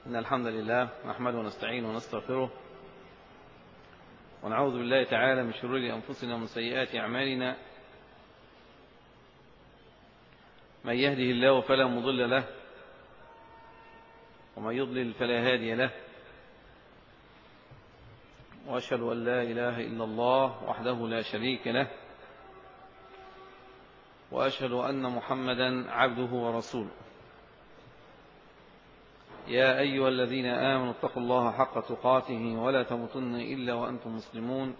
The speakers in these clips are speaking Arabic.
إن الحمد لله نحمده ونستعينه ونستغفره ونعوذ بالله تعالى من شرور أنفسنا ومن سيئات أعمالنا. من يهده الله فلا مضل له ومن يضلل فلا هادي له، وأشهد أن لا إله إلا الله وحده لا شريك له، وأشهد أن محمدا عبده ورسوله. يا أيها الذين آمنوا اتقوا الله حق تقاته ولا تموتن إلا وأنتم مسلمون.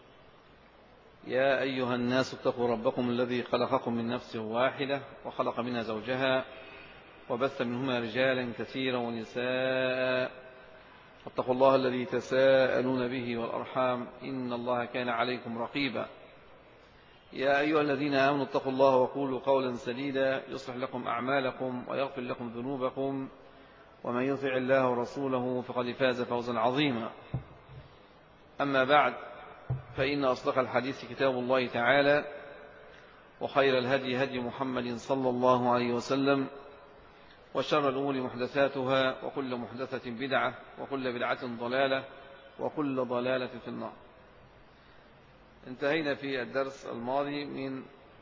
يا أيها الناس اتقوا ربكم الذي خلقكم من نفس واحدة وخلق منها زوجها وبث منهما رجالا كثيرا ونساء، واتقوا الله الذي تساءلون به والأرحام إن الله كان عليكم رقيبا. يا أيها الذين آمنوا اتقوا الله وقولوا قولا سديدا يصلح لكم أعمالكم ويغفر لكم ذنوبكم، ومن يطع الله ورسوله فقد فاز فوزا عظيما. أما بعد، فإن أصدق الحديث كتاب الله تعالى، وخير الهدي هدي محمد صلى الله عليه وسلم، وشر الأمور محدثاتها، وكل محدثة بدعة، وكل بدعة ضلالة، وكل ضلالة في النار. انتهينا في الدرس الماضي من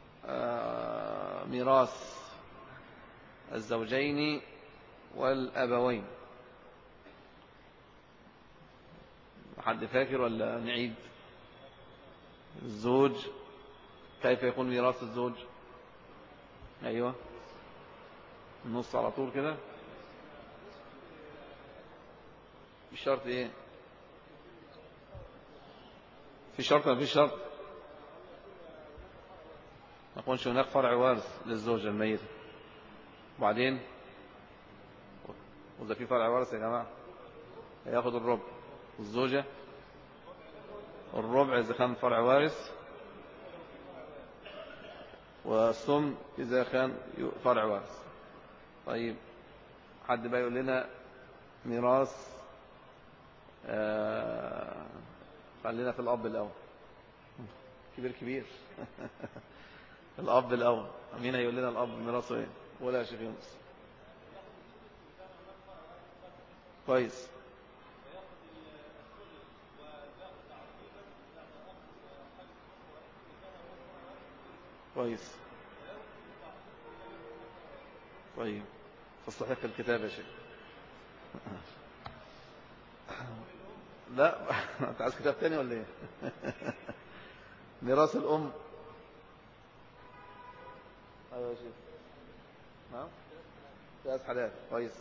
ميراث الزوجين والأبوين. حد فاكر ولا نعيد؟ الزوج كيف يكون ميراث الزوج؟ أيوة، النص على طول كده. الشرط ايه؟ في شرط ما في شرط؟ ما يكونش هناك فرع وارث للزوجة الميتة. وبعدين وإذا في فرع وارث يا جماعة هياخد الربع، والزوجة الربع إذا كان فرع وارث، والثمن إذا كان فرع وارث. طيب، حد بقى يقول لنا ميراث خلينا في الأب الأول. كبير الأب الأول. مين هيقول لنا الأب ميراثه ايه؟ ولا يا شيخ يونس؟ كويس. كويس. طيب، تصلح الكتاب يا شيخ. لا انت عايز كتاب تاني ولا ايه؟ ميراث الأم. ايوه يا شيخ. نعم، ثلاث حالات. كويس.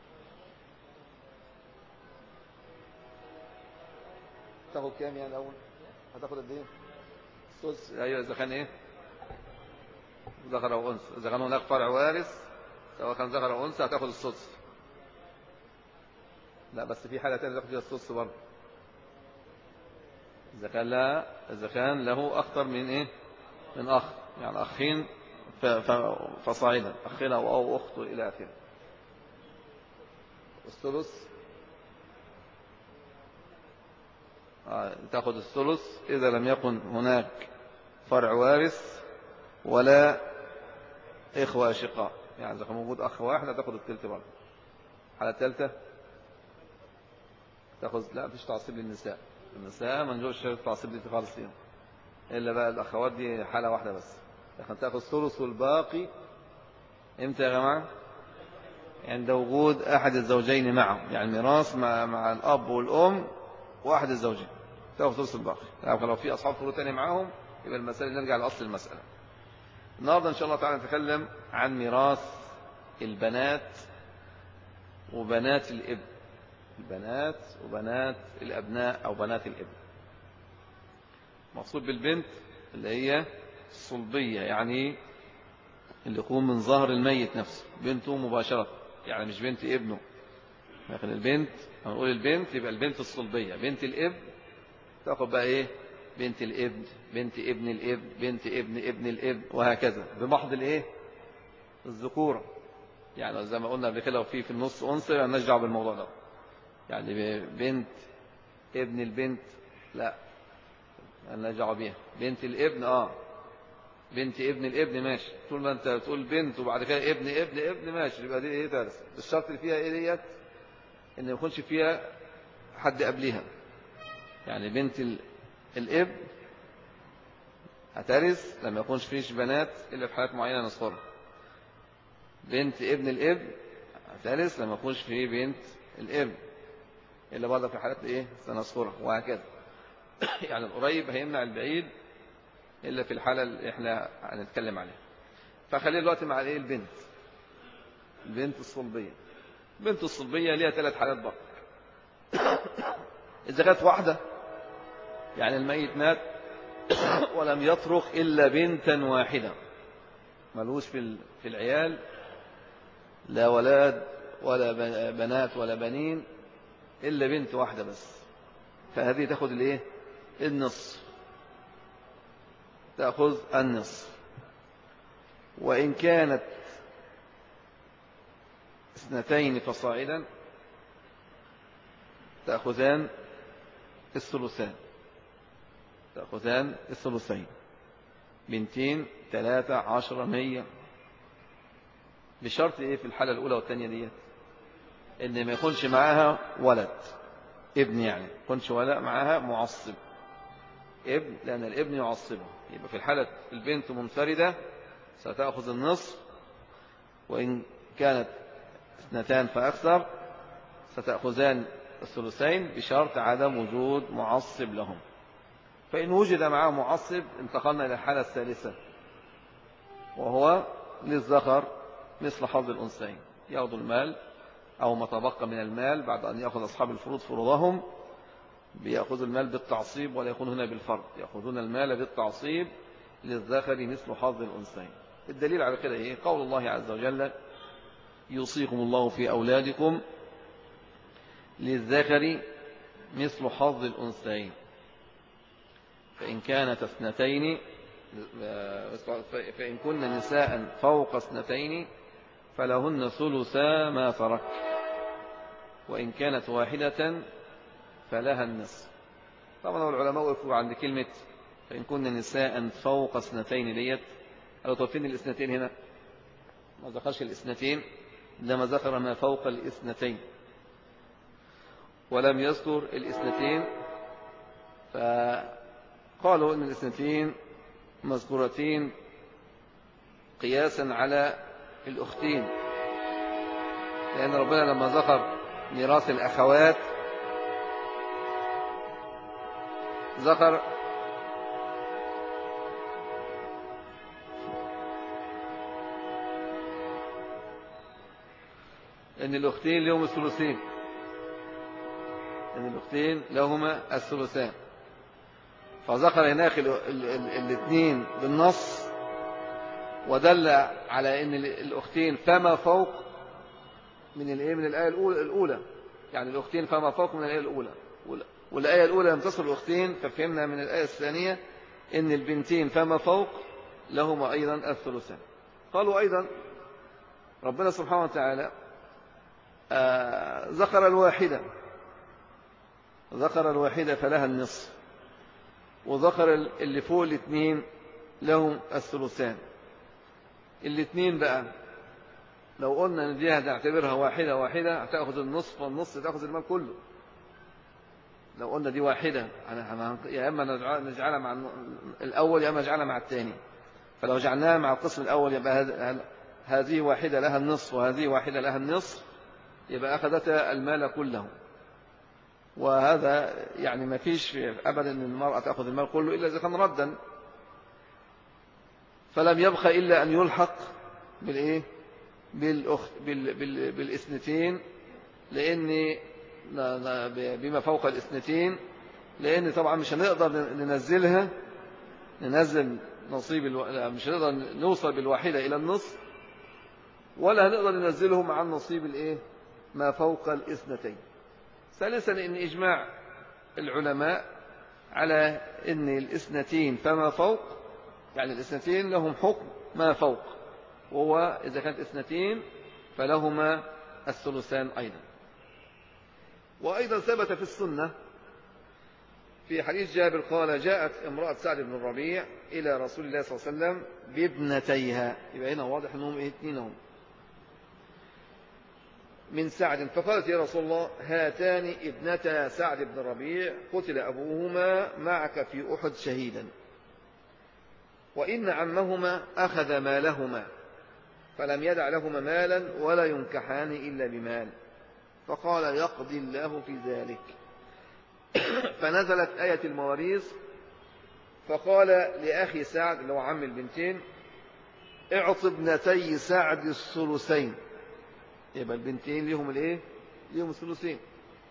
تاخد كام يعني الاول؟ هتاخد قد ايه؟ السدس. ايوه، اذا كان ايه؟ ذكر او انثى. اذا كان هناك فرع وارث سواء كان ذكر او انثى هتاخد السدس. لا، بس في حاله ثانيه تاخد فيها السدس برضه. اذا كان له اكثر من ايه؟ من اخ، يعني اخين فصاعدا، اخين او اخت الى اخره. الثلث تأخذ الثلث إذا لم يكن هناك فرع وارث ولا إخوة أشقاء. يعني إذا كان موجود أخ واحد هتأخذ الثلث برضه. الحالة الثالثة تأخذ، لا مفيش تعصيب للنساء. النساء ما نجوش تعصيب دي خالص فيهم، إلا بقى الأخوات دي حالة واحدة بس. لكن تأخذ الثلث والباقي إمتى يا جماعة؟ عند وجود أحد الزوجين معهم، يعني ميراث مع الأب والأم واحد الزوجين تأخذ ثلث الباقي. يعني لو في أصحاب فروض تاني معاهم يبقى المسألة نرجع لأصل المسألة. النهارده إن شاء الله تعالى نتكلم عن ميراث البنات وبنات الابن. البنات وبنات الأبناء أو بنات الابن. مقصود بالبنت اللي هي الصلبية، يعني اللي يكون من ظهر الميت نفسه، بنته مباشرة، يعني مش بنت ابنه. لكن البنت، هنقول البنت يبقى البنت الصلبية. بنت الابن تاخد بقى ايه؟ بنت الابن، بنت ابن الابن، بنت ابن الابن، وهكذا بمحض الايه؟ الذكورة. يعني زي ما قلنا قبل كده، لو في النص انثى نرجع بالموضوع ده. يعني بنت ابن البنت لا نرجع بيها. بنت الابن بنت ابن الابن ماشي. طول ما انت تقول بنت وبعد كده ابن ماشي، يبقى دي ايه؟ درس. الشرط اللي فيها ايه ديت؟ إن ما يكونش فيها حد قبلها. يعني بنت الابن هترث لما يكونش فيش بنات إلا في حالات معينة نذكرها. بنت ابن الابن هترث لما يكونش فيه بنت الابن إلا برضه في حالات إيه سنذكرها، وهكذا. يعني القريب هيمنع البعيد إلا في الحالة اللي إحنا هنتكلم عليها. فخلينا دلوقتي مع الإيه البنت الصلبية. البنت الصلبية ليها 3 حالات بقى. إذا كانت واحدة، يعني الميت مات ولم يترك إلا بنتا واحدة، ملوش في العيال لا ولاد ولا بنات ولا بنين إلا بنت واحدة بس، فهذه تأخذ الإيه النصف، تأخذ النصف. وإن كانت 2 فصاعدا تأخذان الثلثان، تأخذان الثلثين. 200 3 10 100، بشرط إيه في الحالة الأولى والثانية ديت؟ إن ما يكونش معاها ولد ابن، يعني ما يكونش ولا معاها معصب ابن، لأن الابن يعصبه. يبقى في الحالة البنت منفردة ستأخذ النصف، وإن كانت 2 فأكثر ستأخذان الثلثين بشرط عدم وجود معصب لهم. فإن وجد معه معصب انتقلنا إلى الحالة الثالثة، وهو للذكر مثل حظ الأنثيين، يأخذ المال أو ما تبقى من المال بعد أن يأخذ أصحاب الفروض فروضهم، بيأخذ المال بالتعصيب ولا يكون هنا بالفرض، يأخذون المال بالتعصيب للذكر مثل حظ الأنثيين. الدليل على كده إيه؟ قول الله عز وجل: يوصيكم الله في أولادكم للذكر مثل حظ الأنثيين، فإن كانت 2 فإن كن نساء فوق 2 فلهن ثلثا ما ترك، وإن كانت 1 فلها النصف. طبعا العلماء وقفوا عند كلمة فإن كن نساء فوق 2 ديت، قالوا طب فين 2 هنا؟ ما ذكرش 2، إنما ذكر ما فوق 2 ولم يذكر 2. فقالوا إن 2 مذكورتين قياسا على الأختين، لأن ربنا لما ذكر ميراث الأخوات ذكر أن الأختين لهم الثلثين، أن الأختين لهما الثلثان، فذكر هناك 2 بالنص، ودل على أن الأختين فما فوق من الآية الأولى، يعني الأختين فما فوق من الآية الأولى، والآية الأولى لم تصل الأختين، ففهمنا من الآية الثانية أن البنتين فما فوق لهما أيضا الثلثان. قالوا أيضا ربنا سبحانه وتعالى ذكر الواحدة فلها النصف، وذكر اللي فوق 2 لهم الثلثان. 2 بقى لو قلنا ان دي هنعتبرها واحدة هتاخذ النصف، والنصف تاخذ المال كله. لو قلنا دي واحدة يا اما نجعلها مع الاول يا اما نجعلها مع الثاني، فلو جعلناها مع القسم الاول يبقى هذه واحدة لها النصف وهذه واحدة لها النصف، يبقى اخذتها المال كله. وهذا يعني ما فيش ابدا ان المرأة تاخذ المال كله الا اذا كان ردا، فلم يبقى الا ان يلحق بالايه بالاثنتين، لأن بما فوق 2، لأن طبعا مش هنقدر ننزل نصيب مش هنقدر نوصل بالواحدة إلى النصف، ولا هنقدر ننزله مع النصيب ما فوق 2. ثالثا إن إجماع العلماء على إن 2 فما فوق، يعني 2 لهم حكم ما فوق، وهو إذا كانت 2 فلهما الثلثان أيضا. وأيضا ثبت في السنة في حديث جابر قال: جاءت امرأة سعد بن الربيع إلى رسول الله صلى الله عليه وسلم بابنتيها. يبقى هنا واضح أنهم 2 هم. من سعد فقالت يا رسول الله هاتان ابنتا سعد بن ربيع قتل أبوهما معك في أحد شهيدا، وإن عمهما أخذ مالهما فلم يدع لهما مالا ولا ينكحان إلا بمال، فقال يقضي الله في ذلك. فنزلت آية المواريث، فقال لأخي سعد اللي هو عم البنتين اعط ابنتي سعد الثلثين، يبقى البنتين لهم الايه؟ لهم الثلثين،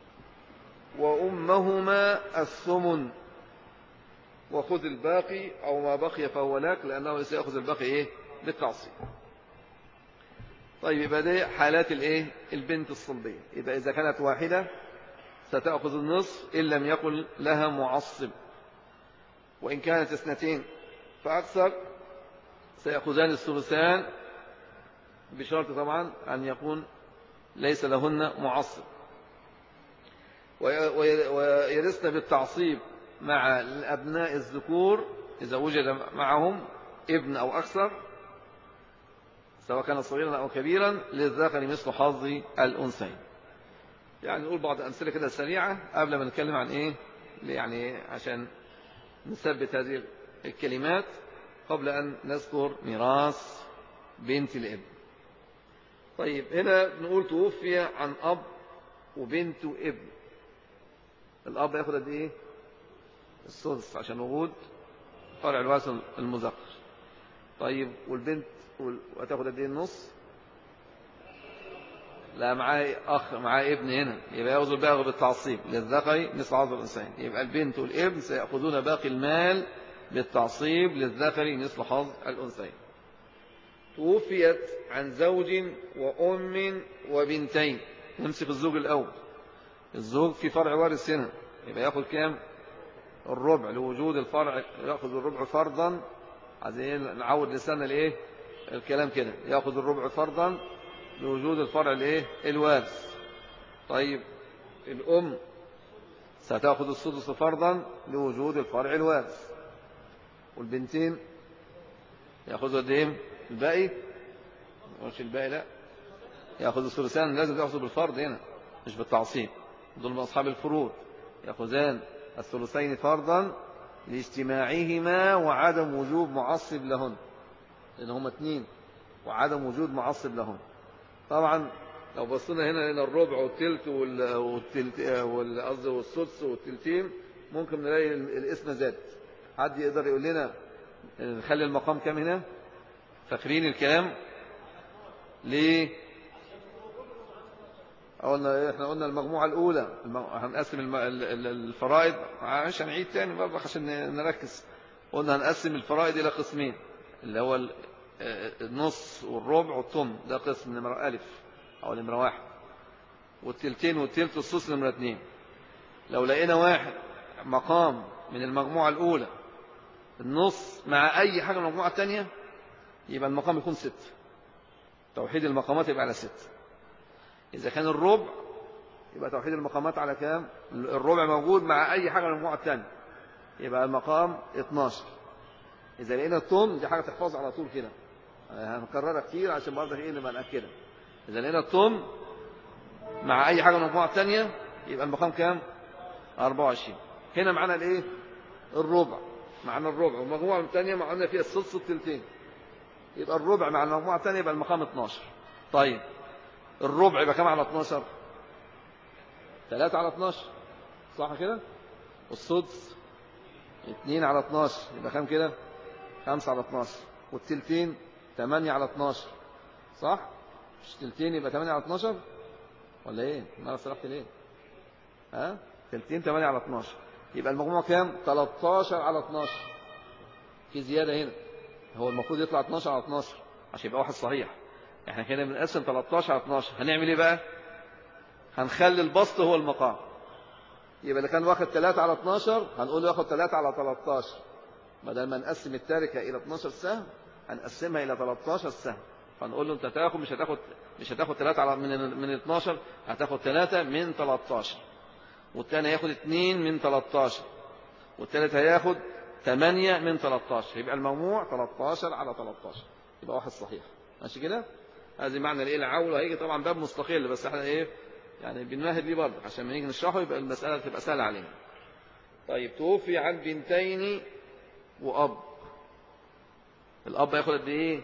وأمهما الثمن، وخذ الباقي أو ما بقي فهو لك، لأنه سيأخذ الباقي ايه؟ بالتعصيب. طيب يبقى دي حالات الايه؟ البنت الصلبية. يبقى إذا كانت واحدة ستأخذ النصف إن لم يكن لها معصب، وإن كانت اثنتين فأكثر سيأخذان الثلثان، بشرط طبعا أن يكون ليس لهن معصب. ويرثن بالتعصيب مع الأبناء الذكور إذا وجد معهم ابن أو أكثر، سواء كان صغيرا أو كبيرا، للذكر مثل حظ الأنثيين. يعني نقول بعض أمثلة كده سريعة قبل ما نتكلم عن إيه، يعني عشان نثبت هذه الكلمات قبل أن نذكر ميراث بنت الابن. طيب هنا نقول توفي عن أب وبنت وابن، الأب ياخد قد إيه؟ السدس عشان وجود فرع الوارث المذكر. طيب والبنت هتاخد قد إيه؟ النص؟ لا معاه أخ، معاه ابن هنا، يبقى يأخذ الباقي بالتعصيب للذكر مثل حظ الأنثيين. يبقى البنت والابن سيأخذون باقي المال بالتعصيب للذكر مثل حظ الأنثيين. توفيت عن زوج وأم وبنتين، نمسك الزوج الأول. الزوج في فرع وارث هنا، يبقى يأخذ كام؟ الربع لوجود الفرع، يأخذ الربع فرضا. عايزين نعود لساننا الايه؟ الكلام كده، يأخذ الربع فرضا لوجود الفرع الايه؟ الوارث. طيب الأم ستأخذ السدس فرضا لوجود الفرع الوارث. والبنتين يأخذوا قد ايه؟ الباقي؟ مش الباقي، لا، يأخذ الثلثان، لازم يأخذوا بالفرض هنا مش بالتعصيب، دول من أصحاب الفروض، يأخذان الثلثين فرضا لاجتماعهما وعدم وجوب معصب لهن، لأن هما اثنين وعدم وجود معصب لهن. طبعا لو بصينا هنا لنا الربع والتلت والسدس والتلتين، ممكن نلاقي الاسم زاد. حد يقدر يقول لنا نخلي المقام كام هنا؟ فاكرين الكلام ليه؟ احنا قلنا المجموعة الأولى هنقسم الفرائض، مش هنعيد تاني برضه عشان نركز. قلنا هنقسم الفرائض إلى قسمين، اللي هو النص والربع والثمن، ده قسم نمرة ألف أو نمرة واحد، والتلتين والتلت والسدس نمرة اتنين. لو لقينا واحد مقام من المجموعة الأولى النص مع أي حاجة من المجموعة الثانية، يبقى المقام يكون 6. توحيد المقامات يبقى على 6. إذا كان الربع يبقى توحيد المقامات على كام؟ الربع موجود مع أي حاجة من المجموعة الثانية، يبقى المقام 12. إذا لقينا الثمن، دي حاجة تحفظ على طول كده، هنكررها كتير عشان برضه إيه نبقى نأكدها. إذا لقينا الثمن مع أي حاجة من المجموعة الثانية، يبقى المقام كام؟ 24. هنا معنا الإيه؟ الربع، معنا الربع، والمجموعة الثانية معنا فيها السدس والتلتين، يبقى الربع مع المجموعة الثانية يبقى المقام 12. طيب الربع يبقى كام على 12؟ 3 على 12، صح كده؟ والسدس 2 على 12، يبقى كام كده؟ 5 على 12. والتلتين 8 على 12، صح؟ مش تلتين يبقى 8 على 12 ولا ايه؟ انا سرحت ليه؟ ها؟ تلتين 8 على 12، يبقى المجموع كام؟ 13 على 12. في زيادة هنا، هو المفروض يطلع 12 على 12 عشان يبقى واحد صحيح. احنا كده بنقسم 13 على 12، هنعمل ايه بقى؟ هنخلي البسط هو المقام. يبقى اللي كان واخد 3 على 12 هنقول له ياخد 3 على 13، بدل ما نقسم التركة إلى 12 سهم هنقسمها إلى 13 سهم. فنقول له أنت تاخد مش هتاخد 3 على من 12، هتاخد 3 من 13، والثاني هياخد 2 من 13، والثالث هياخد 8 من 13، يبقى المجموع 13 على 13، يبقى واحد صحيح. ماشي كده؟ هذه معنى الايه العول. هيجي طبعا باب مستقل، بس احنا ايه يعني بنمهد ليه برضه عشان لما نيجي نشرحه يبقى المسألة تبقى سهلة علينا. طيب توفي عن بنتين وأب، الأب هياخد قد إيه؟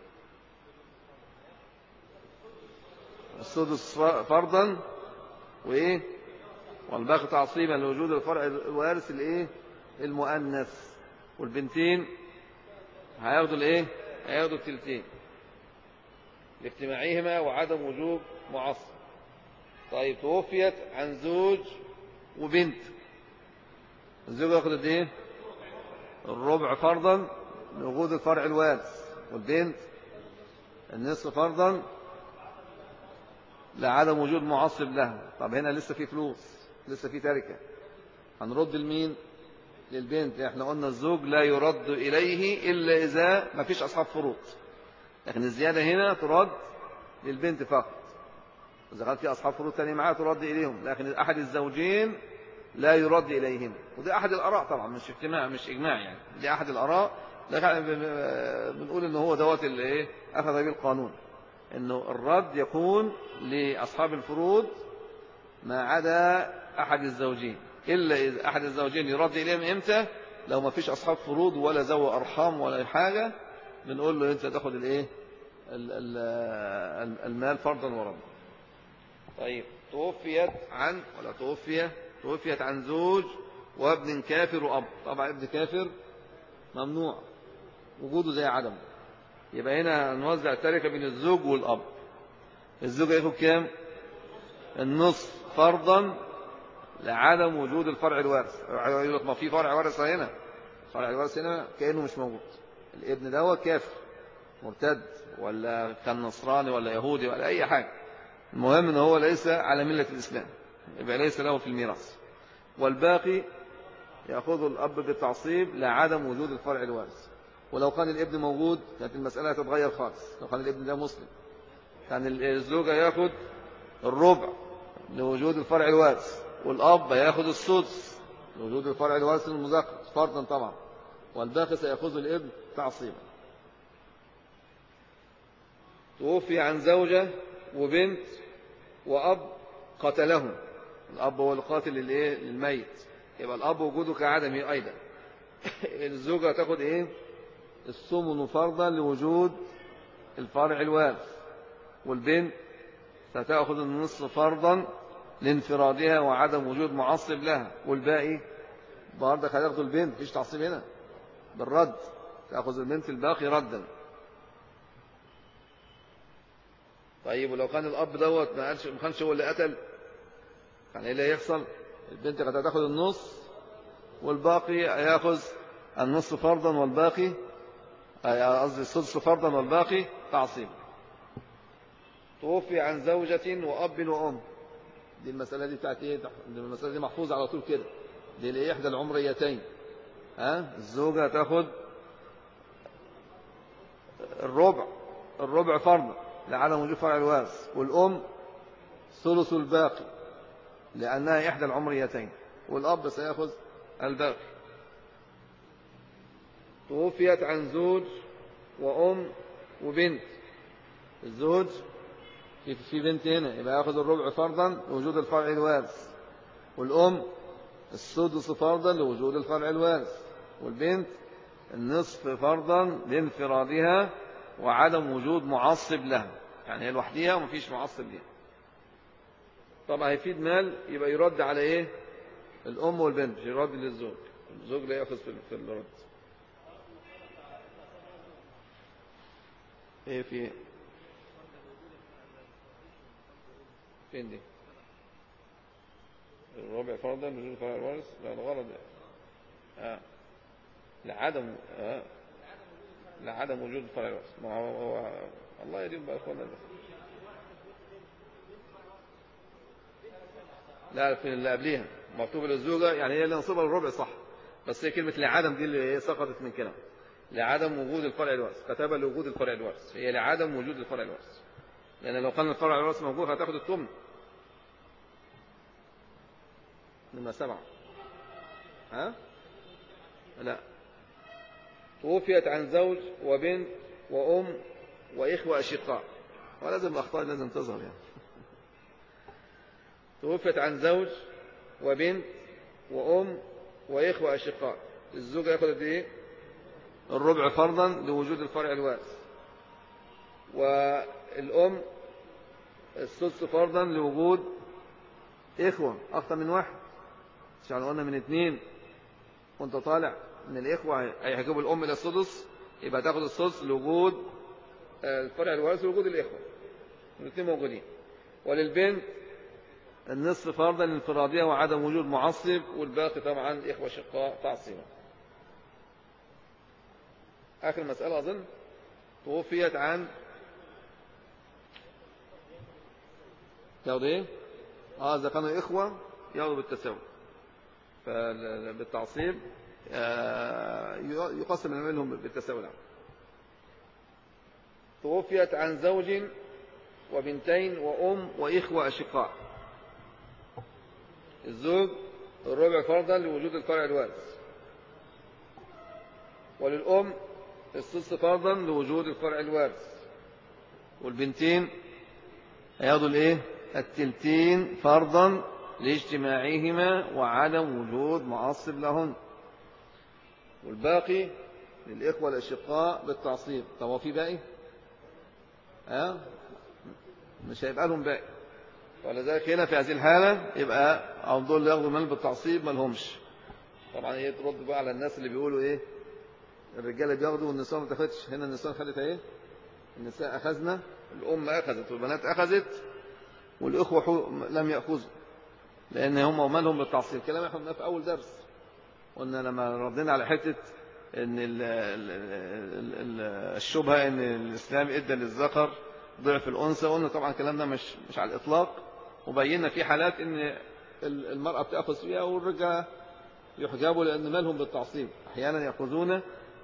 السدس فرضا وإيه؟ والباقي تعصيبا لوجود الفرع الوارث الإيه؟ المؤنث. والبنتين هياخدوا الإيه؟ هياخدوا التلتين لاجتماعهما وعدم وجوب معصب. طيب توفيت عن زوج وبنت، الزوج ياخد قد ايه؟ الربع فرضا لوجود الفرع الوارث، والبنت النصف فرضا لعدم وجود معصب لها. طب هنا لسه في فلوس، لسه في تركه، هنرد لمين؟ للبنت. احنا قلنا الزوج لا يرد اليه الا اذا ما فيش اصحاب فروض، لكن الزياده هنا ترد للبنت فقط. إذا كان في أصحاب فروض تاني معاه ترد إليهم، لكن أحد الزوجين لا يرد إليهم. وده أحد الآراء طبعا، مش اجتماع مش إجماع يعني، دي أحد الآراء. لكن بنقول إن هو دوت اللي إيه أخذ به القانون، إنه الرد يكون لأصحاب الفروض ما عدا أحد الزوجين، إلا إذا أحد الزوجين يرد إليهم إمتى؟ لو ما فيش أصحاب فروض ولا ذوي أرحام ولا حاجة، بنقول له أنت تاخد الإيه المال فرضا وردا. طيب توفيت عن ولا توفيت عن زوج وابن كافر وأب. طبعا ابن كافر ممنوع وجوده زي عدمه، يبقى هنا نوزع التركة بين الزوج والأب. الزوج ياخد كام؟ النصف فرضا لعدم وجود الفرع الوارث. يقول لك ما في فرع وارث هنا، فرع الوارث هنا كأنه مش موجود. الابن ده هو كافر مرتد ولا كان نصراني ولا يهودي ولا أي حاجة، المهم ان هو ليس على ملة الإسلام، يبقى ليس له في الميراث. والباقي يأخذ الأب بالتعصيب لعدم وجود الفرع الوارث. ولو كان الابن موجود كانت المسألة هتتغير خالص. لو كان الابن ده مسلم كان الزوجة يأخذ الربع لوجود الفرع الوارث، والأب يأخذ السدس لوجود الفرع الوارث المذكر فرضا طبعا، والباقي سيأخذ الابن تعصيبا. توفي عن زوجة وبنت وأب قتلهم، الأب هو القاتل للميت، يبقى الأب وجوده كعدمه أيضا. الزوجة تاخد إيه؟ الثمن فرضا لوجود الفرع الوارث، والبنت ستأخذ النصف فرضا لانفرادها وعدم وجود معصب لها، والباقي برضك هتاخد البنت، مفيش تعصيب هنا بالرد، تأخذ البنت الباقي ردا. طيب ولو كان الأب دوت ما كانش هو اللي قتل، كان ايه اللي هيحصل؟ البنت كانت هتاخد النص والباقي هياخذ النص فرضا والباقي قصدي السدس فرضا والباقي تعصيب. توفي عن زوجة وأب وأم، دي المسألة دي بتاعت ايه؟ المسألة دي محفوظة على طول كده، دي لإحدى العمريتين. الزوجة تاخد الربع فرضا لعدم وجود فرع الوارث، والأم ثلث الباقي لأنها إحدى العمريتين، والأب سيأخذ الباقي. توفيت عن زوج وأم وبنت، الزوج في بنت هنا يبقى يأخذ الربع فرضا لوجود الفرع الوارث، والأم السدس فرضا لوجود الفرع الوارث، والبنت النصف فرضا لانفرادها وعدم وجود معصب لها، يعني هي لوحديها ومفيش معصب لها. طبعا هيفيد مال يبقى يرد على ايه؟ الأم والبنت، مش يرد للزوج، الزوج لا يأخذ في الرد. ايه في فين دي؟ الربع فرضا لوجود الفرع الوارث، لا الغرض لعدم وجود الفرع الوارث. ما هو الله يديم بقى اخوانا. لا في اللي قبليها مكتوب للزوجة، يعني هي اللي نصيبها الربع صح، بس هي كلمة لعدم دي اللي سقطت من كلام، لعدم وجود الفرع الوارث، كتبها لوجود الفرع الوارث، هي لعدم وجود الفرع الوارث، لأن لو كان الفرع الوارث موجود هتاخد الثمن. نمرة 7 لا. توفيت عن زوج وبنت وأم وإخوة أشقاء، ولازم الأخطاء لازم تظهر يعني. توفيت عن زوج وبنت وأم وإخوة أشقاء، الزوج يأخذ قد إيه؟ الربع فرضا لوجود الفرع الوارث، والأم السدس فرضا لوجود إخوة أكثر من واحد. مش يعني قلنا من 2 وانت طالع من الإخوة هيحجبوا الأم إلى السدس، يبقى تاخد السدس لوجود الفرع الوارث لوجود الإخوة، الاثنين موجودين. وللبنت النصف فرضا للانفرادية وعدم وجود معصب، والباقي طبعا إخوة شقاء تعصيبا. آخر مسألة أظن توفيت عن ياخدوا إيه؟ إذا كانوا إخوة ياخدوا بالتساوي، فبالتعصيب يقسم منهم بالتساوي. توفيت عن زوج وبنتين وأم وإخوة أشقاء، الزوج الربع فرضا لوجود الفرع الوارث، وللأم السدس فرضا لوجود الفرع الوارث، والبنتين هياخدوا الايه؟ التلتين فرضا لاجتماعهما وعدم وجود معصب لهن، والباقي للإخوة الأشقاء بالتعصيب. طب هو في باقي؟ مش هيبقى لهم باقي، ولذلك هنا في هذه الحالة يبقى أو دول ياخدوا مال بالتعصيب ما لهمش. طبعا هي ترد بقى على الناس اللي بيقولوا ايه الرجاله بياخدوا والنساء ما تاخدش. هنا النساء خدت ايه؟ النساء أخذنا، الأم أخذت والبنات أخذت، والإخوة لم يأخذوا، لأن هم ومالهم بالتعصيب. كلام احنا قلناه في أول درس، قلنا لما ردينا على حتة ان الشبهة ان الإسلام ادى للذكر ضعف الأنثى، قلنا طبعا الكلام ده مش على الإطلاق، وبينا في حالات ان المرأة بتأخذ فيها والرجال يحجبوا لأن مالهم بالتعصيب. أحيانا يأخذون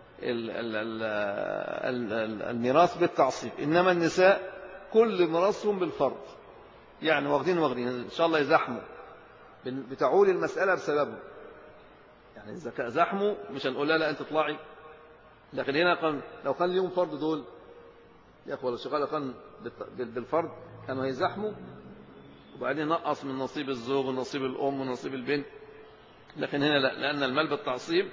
الميراث بالتعصيب، إنما النساء كل ميراثهم بالفرض، يعني واخدين إن شاء الله يزحموا بتعول المسألة بسببه. يعني إذا زحموا مش هنقول لا أنت اطلعي، لكن هنا لو كان ليهم فرض دول يا أخوة الشغالة كان بالفرض كانوا هيزحموا، وبعدين نقص من نصيب الزوج ونصيب الأم ونصيب البنت. لكن هنا لا، لأن المال بالتعصيب،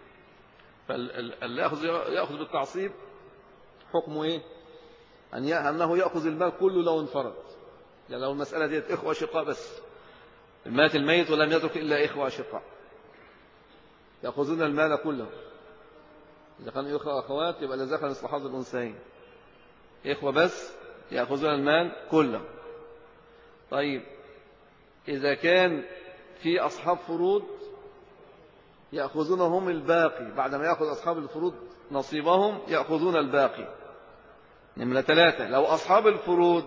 فاللي يأخذ بالتعصيب حكمه إيه؟ أنه يأخذ المال كله لو انفرد. يعني لو المسألة دي إخوة شقاء بس، مات الميت ولم يترك إلا إخوة شقاء، يأخذون المال كله. إذا كانوا إخوة أخوات يبقى لذكر مثل حظ الأنثيين، إخوة بس يأخذون المال كله. طيب إذا كان في أصحاب فروض يأخذون هم الباقي، بعدما يأخذ أصحاب الفروض نصيبهم يأخذون الباقي. نمرة 3 لو أصحاب الفروض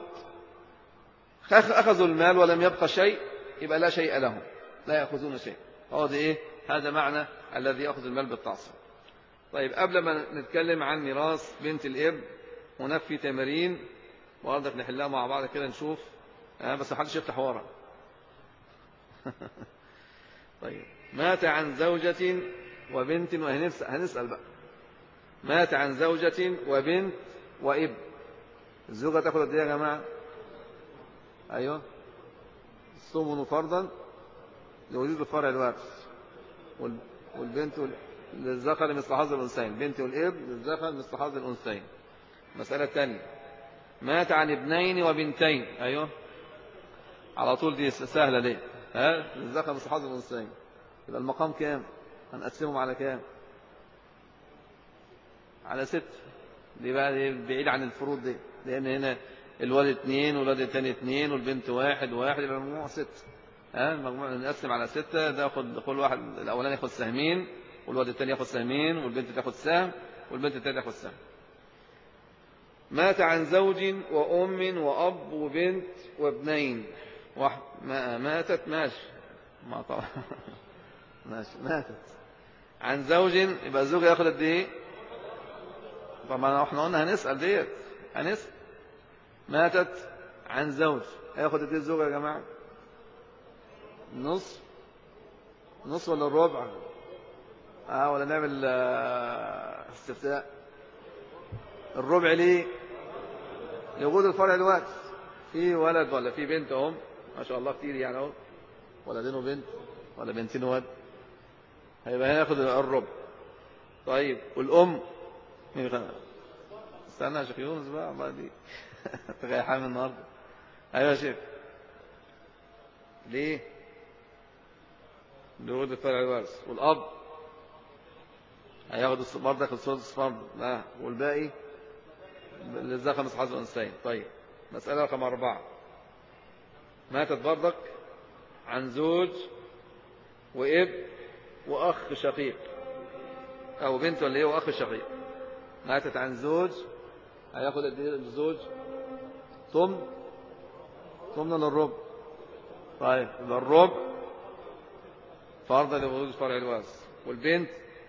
أخذوا المال ولم يبقى شيء يبقى لا شيء لهم، لا يأخذون شيء. هذا إيه؟ هذا معنى الذي يأخذ المال بالتعصيب. طيب قبل ما نتكلم عن ميراث بنت الإب ونفي تمارين وأرضك نحلها مع بعض كده نشوف، بس محدش يفتح ورا. طيب مات عن زوجة وبنت هنسأل بقى. مات عن زوجة وبنت وإب، الزوجة تأخذ قد إيه يا جماعة؟ أيوه الثمن فرضا لوجود الفرع الوارث، والبنت للذكر مثل حظ الأنثيين، البنت والإب للذكر مثل حظ الأنثيين. مسألة ثانية مات عن ابنين وبنتين، أيوه على طول دي سهلة دي، للذكر مثل حظ الأنثيين. يبقى المقام كام؟ هنقسمهم على كام؟ على 6. دي بقى بعيد عن الفروض دي، لأن هنا الولد 2 والولد الثاني 2 والبنت 1 يبقى المجموع 6. المجموع نقسم على 6، ده ياخد كل واحد الأولاني ياخد سهمين، والولد الثاني ياخد سهمين، والبنت تاخد سهم، والبنت الثالثة تاخد سهم. مات عن زوج وأم وأب وبنت وابنين ماتت ماشي ما طبعا ماشي ماتت عن زوج، يبقى الزوج ياخد قد ايه؟ طبعا احنا قلنا هنسأل ديت، هنسأل. ماتت عن زوج هياخد قد ايه الزوج يا جماعة؟ نص ولا الربع؟ ولا نعمل استفتاء؟ الربع ليه؟ لوجود الفرع الوارث. في ولد ولا في بنت اهم، ما شاء الله كتير يعني اهو، ولدين وبنت ولا بنتين وولد، هيبقى هياخد الربع. طيب والأم استنى يا شيخ يونس بقى الله دي انت جاي حامل النهارده. ايوه يا شيخ. ليه؟ لوجود الفرع الوارث. والأب هياخد برضك السدس فرض، والباقي للذكر مثل حظ الأنثيين. طيب مسألة رقم 4. ماتت برضك عن زوج وابن وأخ شقيق، أو بنت ولا إيه وأخ شقيق. ماتت عن زوج، هياخد قد إيه الزوج؟ ثمن للربع. طيب يبقى الربع فرضا لوجود الفرع الوارث. والبنت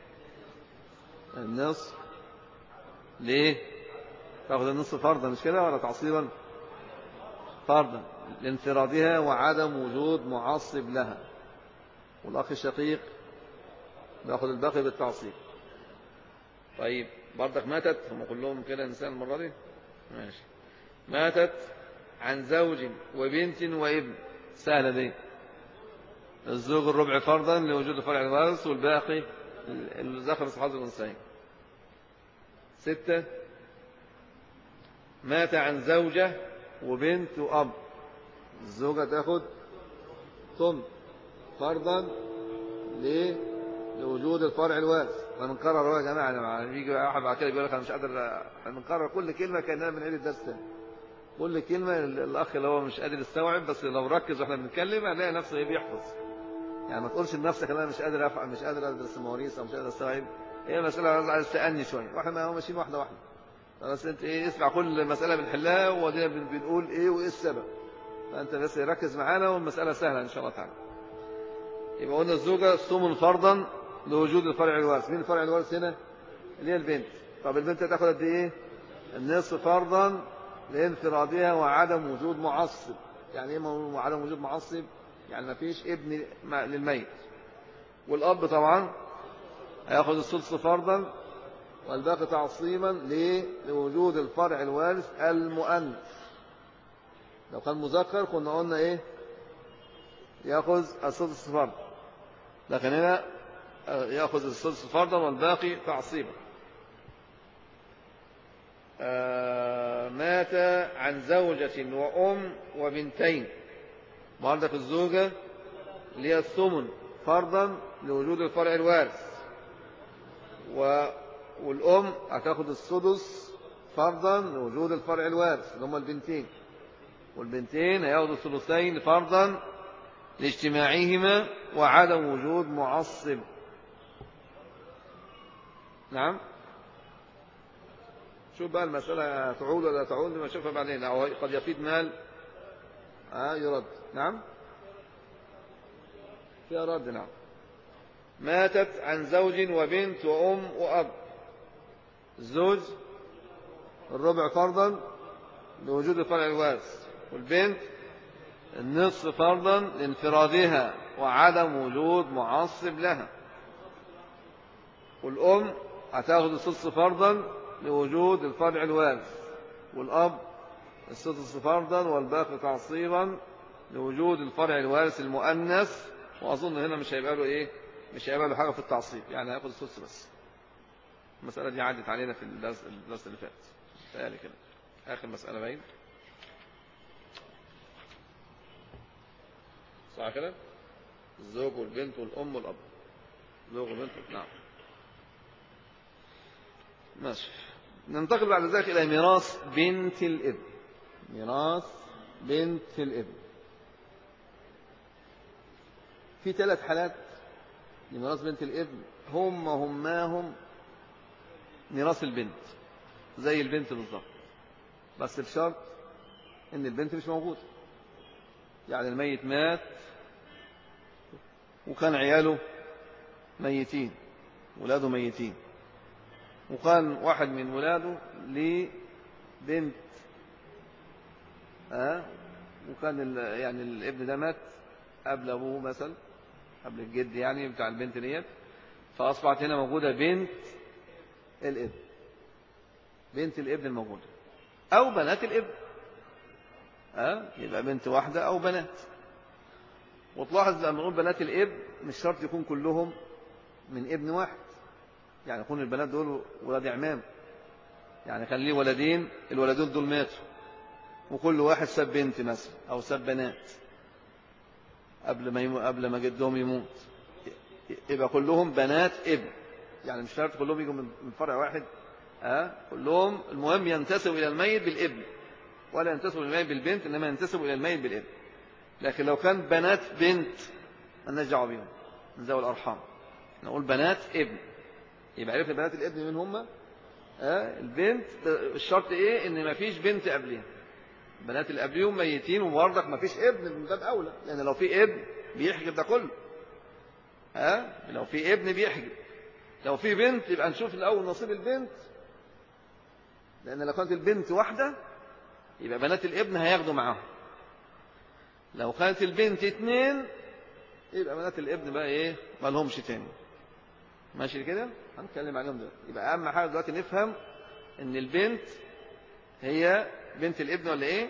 النصف. ليه؟ تاخذ النصف فرضا مش كده ولا تعصيبا؟ فرضا لانفرادها وعدم وجود معصب لها. والأخ الشقيق بياخذ الباقي بالتعصيب. طيب برضك ماتت، هم كلهم كده إنسان المرة دي ماشي. ماتت عن زوج وبنت وابن، سهلة دي. الزوج الربع فرضا لوجود فرع الوارث، والباقي الذكر مثل حظ الأنثيين. 6. مات عن زوجة وبنت وأب، الزوجة تاخد ثمن فرضا لوجود الفرع الوارث. بنكرر يا جماعة، لما يجي واحد بعد كده يقول لك أنا مش قادر، بنكرر كل كلمة كأننا بنعيد الدرس تاني. كل كلمة الأخ اللي هو مش قادر يستوعب، بس لو ركز واحنا بنتكلم هنلاقي نفسه بيحفظ. يعني ما تقولش لنفسك أنا مش قادر أفعل، مش قادر أدرس المواريث أو مش قادر أستوعب. هي مسألة عايز تأني شوية، واحنا ما هو ماشيين واحدة واحدة. بس أنت اسمع كل مسألة بنحلها وودينا بنقول إيه وإيه السبب. فأنت بس ركز معانا والمسألة سهلة إن شاء الله تعالى. يبقى قلنا الزوجة ثمن فرضا لوجود الفرع الوارث. مين الفرع الوارث هنا؟ اللي هي البنت. طب البنت هتاخد قد إيه؟ النصف فرضا لانفرادها وعدم وجود معصب. يعني ايه عدم وجود معصب؟ يعني ما فيش ابن للميت. والأب طبعا هياخد السدس فرضا والباقي تعصيبا لوجود الفرع الوارث المؤنث. لو كان مذكر كنا قلنا ايه؟ ياخذ السدس فرضا، لكن هنا ياخذ السدس فرضا والباقي تعصيبا. مات عن زوجة وأم وبنتين، برضك الزوجة اللي هي الثمن فرضا لوجود الفرع الوارث، والأم هتاخد السدس فرضا لوجود الفرع الوارث اللي هم البنتين. والبنتين هياخدوا الثلثين فرضا لاجتماعهما وعدم وجود معصب. نعم. شوف بقى المسألة تعود ولا تعود لما نشوفها بعدين، أو قد يفيد مال يرد. نعم فيها رد. نعم. ماتت عن زوج وبنت وأم وأب، الزوج الربع فرضا لوجود الفرع الوارث، والبنت النصف فرضا لانفرادها وعدم وجود معصب لها، والأم هتاخذ السدس فرضا لوجود الفرع الوارث، والأب السدس فرضا والباقي تعصيبا لوجود الفرع الوارث المؤنث. وأظن هنا مش هيبقى له إيه؟ مش هيبقى له حاجة في التعصيب، يعني هياخد السدس بس. المسألة دي عدت علينا في الدرس اللي فات تهيألي كده. آخر مسألة باين صح كده؟ الزوج والبنت والأم والأب، زوج والبنت. نعم ماشي. ننتقل بعد ذلك إلى ميراث بنت الابن. ميراث بنت الابن في 3 حالات لميراث بنت الابن، هماهم ميراث البنت زي البنت بالظبط، بس بشرط ان البنت مش موجودة. يعني الميت مات وكان عياله ميتين، ولاده ميتين، وكان واحد من ولاده لبنت وكان يعني الابن ده مات قبل ابوه مثلا، قبل الجد يعني بتاع البنت ديت، فاصبحت هنا موجوده بنت الابن، بنت الابن الموجوده، او بنات الابن. يبقى بنت واحدة أو بنات. وتلاحظ لما نقول بنات الابن مش شرط يكون كلهم من ابن واحد، يعني يكون البنات دول ولاد عمام، يعني كان ليه ولدين، الولدين دول ماتوا وكل واحد ساب بنت مثلا أو ساب بنات قبل ما جدهم يموت، يبقى كلهم بنات ابن، يعني مش شرط كلهم يجوا من فرع واحد، كلهم المهم ينتسبوا إلى الميت بالابن، ولا ينتسبوا إلى الميت بالبنت، إنما ينتسبوا إلى الميت بالابن. لكن لو كان بنات بنت مالناش دعوه بيهم، من ذوي الأرحام، نقول بنات ابن. يبقى عرفنا بنات الابن من هم؟ البنت الشرط ايه؟ ان ما فيش بنت قبلها. بنات اللي قبلهم ميتين وبرضك ما فيش ابن من باب اولى، لان لو في ابن بيحجب ده كله. لو في ابن بيحجب. لو في بنت يبقى نشوف الاول نصيب البنت، لان لو كانت البنت واحده يبقى بنات الابن هياخدوا معاهم. لو كانت البنت 2 يبقى بنات الابن بقى ايه؟ ما لهمش تاني. ماشي كده؟ هنتكلم عليهم دلوقتي. يبقى اهم حاجه دلوقتي نفهم ان البنت هي بنت الابن ولا ايه؟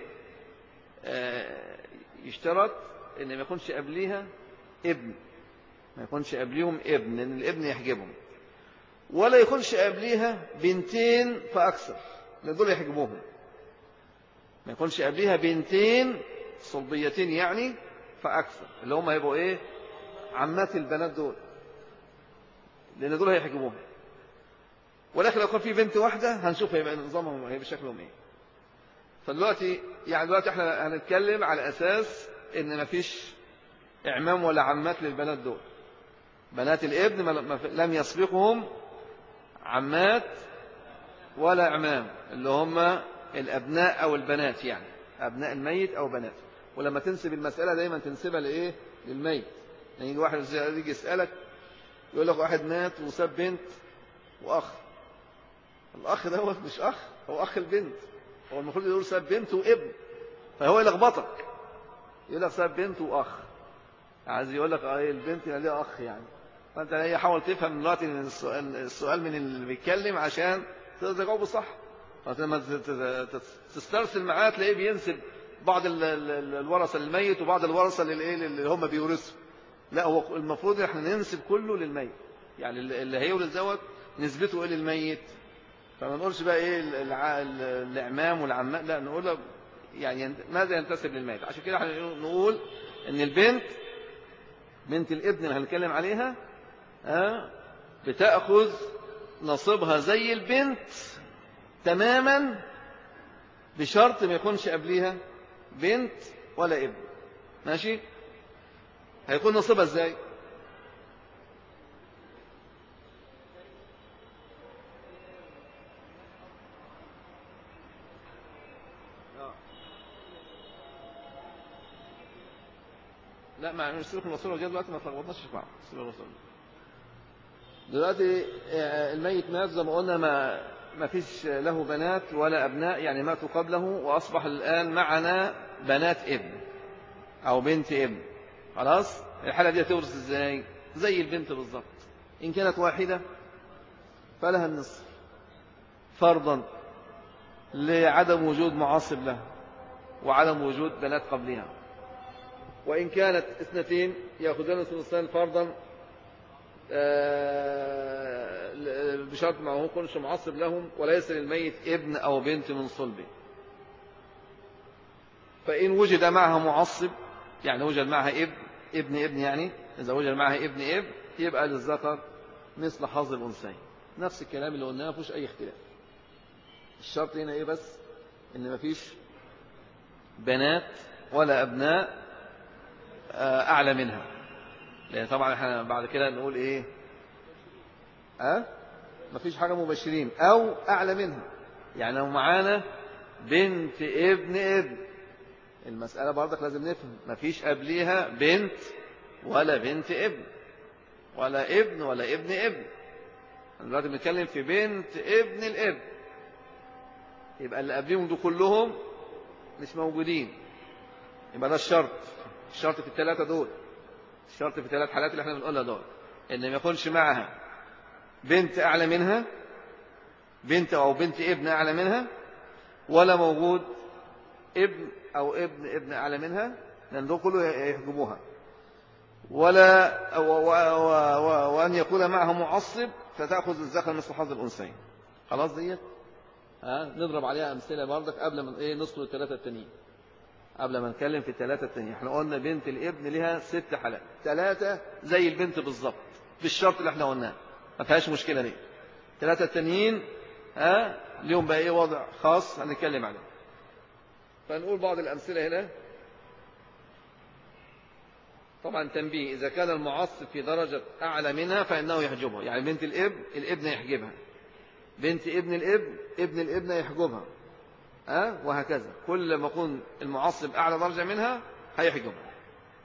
يشترط ان ما يكونش قبليها ابن، ما يكونش قبليهم ابن، لان الابن يحجبهم. ولا يكونش قبليها بنتين فاكثر، لان دول يحجبوهم. ما يكونش قبليها بنتين صلبيتين يعني فاكثر، اللي هم هيبقوا ايه؟ عمات البنات دول، لان دول هيحجبوهم. ولكن لو كان في بنت واحده هنشوف هيبقى نظامهم هيبقى شكلهم ايه. فدلوقتي يعني دلوقتي احنا هنتكلم على اساس ان مفيش اعمام ولا عمات للبنات دول. بنات الابن لم يسبقهم عمات ولا اعمام، اللي هم الابناء او البنات، يعني ابناء الميت او بنات. ولما تنسب المساله دايما تنسبها لايه؟ للميت. يعني يجي واحد يجي يسالك يقول لك واحد مات وساب بنت واخ. الاخ ده مش اخ، هو اخ البنت. هو المفروض يقول ساب بنت وابن، فهو يلخبطك، يقول لك ساب بنت واخ، عايز يقول لك البنت ليها اخ يعني. فانت هي حاول تفهم دلوقتي ان السؤال من اللي بيتكلم عشان تقدر تجاوبه صح. لما تسترسل معاه تلاقيه بينسب بعض الورثه للميت وبعض الورثه اللي هم بيورثوا. لا، هو المفروض احنا ننسب كله للميت، يعني اللي هيولد دوت نسبته ايه للميت. فما نقولش بقى ايه الاعمام والعمات، لا نقول يعني ماذا ينتسب للميت. عشان كده احنا نقول ان البنت بنت الابن اللي هنتكلم عليها بتأخذ نصيبها زي البنت تماما، بشرط ما يكونش قبليها بنت ولا ابن. ماشي؟ هيكون نصيبها ازاي؟ لا، ما مش سلوك الرسول وجاء دلوقتي، ما تلخبطناش في بعض. سلوك الرسول دلوقتي الميت مات زي ما قلنا، ما فيش له بنات ولا أبناء، يعني ماتوا قبله، وأصبح الآن معنا بنات ابن أو بنت ابن. خلاص؟ الحالة دي تورث ازاي؟ زي البنت بالضبط. إن كانت واحدة فلها النصف فرضا لعدم وجود معاصب لها وعدم وجود بنات قبلها. وإن كانت 2 يأخذون الثلثين فرضا بشرط ما هو يكونش معصب لهم وليس للميت ابن أو بنت من صلبه. فإن وجد معها معصب، يعني وجد معها ابن يعني، إذا وجد معها ابن يبقى للذكر مثل حظ الأنثيين. نفس الكلام اللي قلناه، ما فيش أي اختلاف. الشرط هنا إيه بس؟ إن ما فيش بنات ولا أبناء أعلى منها، لأن طبعا احنا بعد كده نقول إيه؟ ما فيش حاجة مبشرين أو أعلى منها. يعني لو معانا بنت ابن المسألة برضك لازم نفهم، ما فيش قبليها بنت ولا بنت ابن ولا ابن ولا ابن ابن. دلوقتي بنتكلم في بنت ابن الابن، يبقى اللي قبليهم دول كلهم مش موجودين. يبقى ده الشرط في ال3 دول، الشرط في ال3 حالات اللي احنا بنقولها دول، ان ما يكونش معها بنت اعلى منها، بنت او بنت ابن اعلى منها، ولا موجود ابن أو ابن أعلى منها، لأن دول كله يحجبوها، ولا وأن يكون معها معصب فتأخذ الذكر مثل حظ الأنثيين. خلاص ديت نضرب عليها أمثلة برضك قبل ما ندخل الثلاثة التانيين، قبل ما نتكلم في الثلاثة التانيين. احنا قلنا بنت الابن لها 6 حالات، 3 زي البنت بالظبط بالشرط اللي احنا قلناه، ما فيهاش مشكلة دي. 3 التانيين ليهم بقى وضع خاص هنتكلم عليه. فنقول بعض الأمثلة هنا. طبعا تنبيه، إذا كان المعصب في درجة أعلى منها فإنه يحجبها، يعني بنت الابن يحجبها، بنت ابن الابن يحجبها، وهكذا. كل ما يكون المعصب أعلى درجة منها هيحجبها.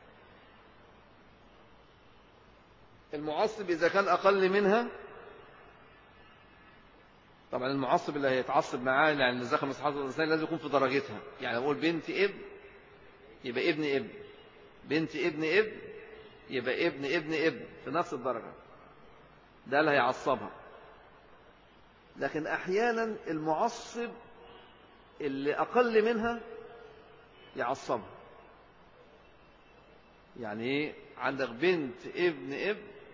المعصب إذا كان أقل منها، طبعا المعصب اللي هيتعصب معاه يعني الذكر مثل حظ الأنثيين لازم يكون في درجتها. يعني أقول بنت ابن يبقى ابن بنت ابن يبقى ابن في نفس الدرجة، ده اللي هيعصبها. لكن أحيانا المعصب اللي أقل منها يعصبها. يعني إيه؟ عندك بنت ابن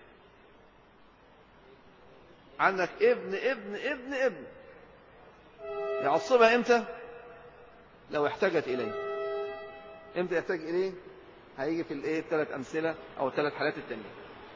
عندك ابن يعصبها إمتى؟ لو احتاجت إليه. إمتى يحتاج إليه؟ هيجي في الثلاث أمثلة أو الثلاث حالات التانية.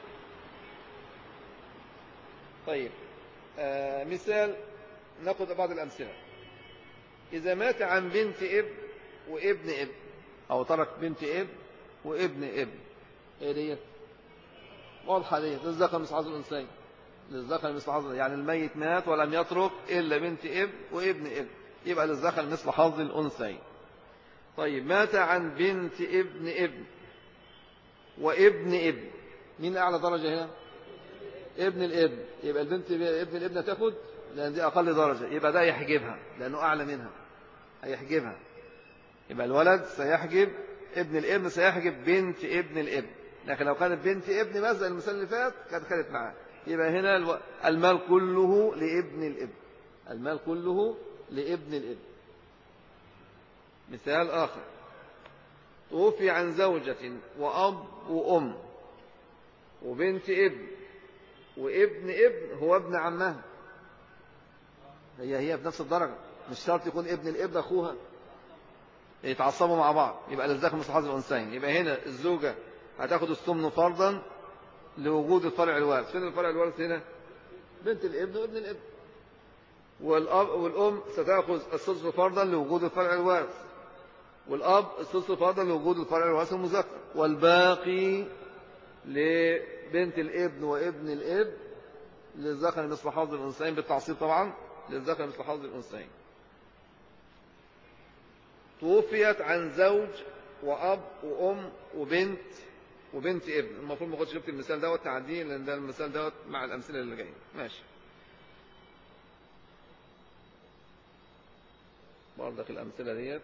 طيب مثال، نأخذ بعض الأمثلة. إذا مات عن بنت وابن أو ترك بنت وابن إيه ديت؟ واضحة ديت، للذكر مثل حظ الأنثيين، للذكر مثل حظ، يعني الميت مات ولم يترك إلا بنت وابن يبقى للذكر مثل حظ الأنثيين. طيب مات عن بنت ابن وابن مين أعلى درجة هنا؟ ابن الابن، يبقى البنت ابن الابن تاخد، لأن دي أقل درجة، يبقى ده يحجبها لأنه أعلى منها، هيحجبها. يبقى الولد سيحجب ابن الابن، سيحجب بنت ابن الابن. لكن لو كانت بنت ابن مثلا المثال اللي فات كانت خدت معاه، يبقى هنا المال كله لابن الابن، المال كله لابن الابن. مثال آخر، توفي عن زوجة وأب وأم وبنت وابن هو ابن عمها، هي بنفس الدرجة، مش شرط يكون ابن الابن أخوها، يتعصبوا مع بعض، يبقى للذكر مثل حظ الأنثيين. يبقى هنا الزوجة هتاخد الثمن فرضا لوجود الفرع الوارث. فين الفرع الوارث هنا؟ بنت الابن وابن الابن. والأب والأم ستأخذ السدس فرضا لوجود الفرع الوارث، والأب السدس فرضا لوجود الفرع الوارث المذكر، والباقي لبنت الابن وابن الابن للذكر مثل حظ الأنثيين بالتعصيب، طبعا للذكر مثل حظ الأنثيين. توفيت عن زوج وأب وأم وبنت ابن. المفروض ما كنتش جبت المثال دوت تعديه، لأن ده المثال دوت مع الأمثلة اللي جاية. ماشي، برضك الأمثلة ديت.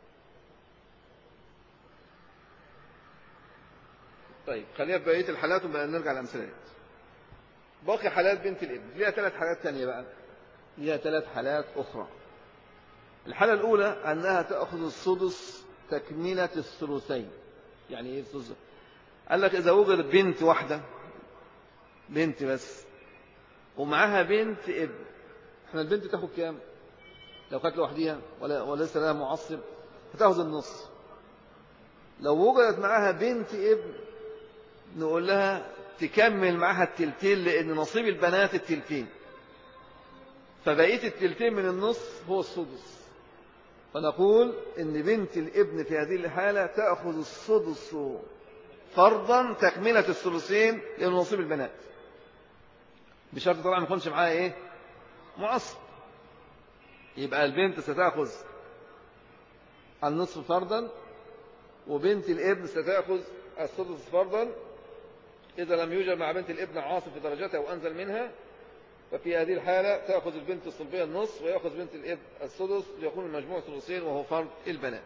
طيب خلينا في بقية الحالات وبقى نرجع للأمثلة ديت. باقي حالات بنت الابن ليها 3 حالات تانية بقى، ليها 3 حالات أخرى. الحالة الأولى أنها تأخذ السدس تكملة الثلثين. يعني إيه السدس؟ قال لك إذا وجدت بنت واحدة، بنت بس، ومعها بنت ابن، احنا البنت تاخد كام؟ لو كانت لوحديها وليس لها معصب هتاخد النص. لو وجدت معها بنت ابن نقول لها تكمل معها التلتين، لأن نصيب البنات التلتين، فبقية التلتين من النص هو السدس. فنقول إن بنت الابن في هذه الحالة تأخذ السدس فرضا تكملة الثلثين لأن نصيب البنات، بشرط طبعا ما يكونش معاها معصب. يبقى البنت ستأخذ النصف فرضا، وبنت الابن ستأخذ السدس فرضا إذا لم يوجد مع بنت الابن عاصب في درجتها وأنزل منها. ففي هذه الحالة تأخذ البنت الصلبية النصف ويأخذ بنت الابن السدس ليكون المجموع ثلثين وهو فرض البنات.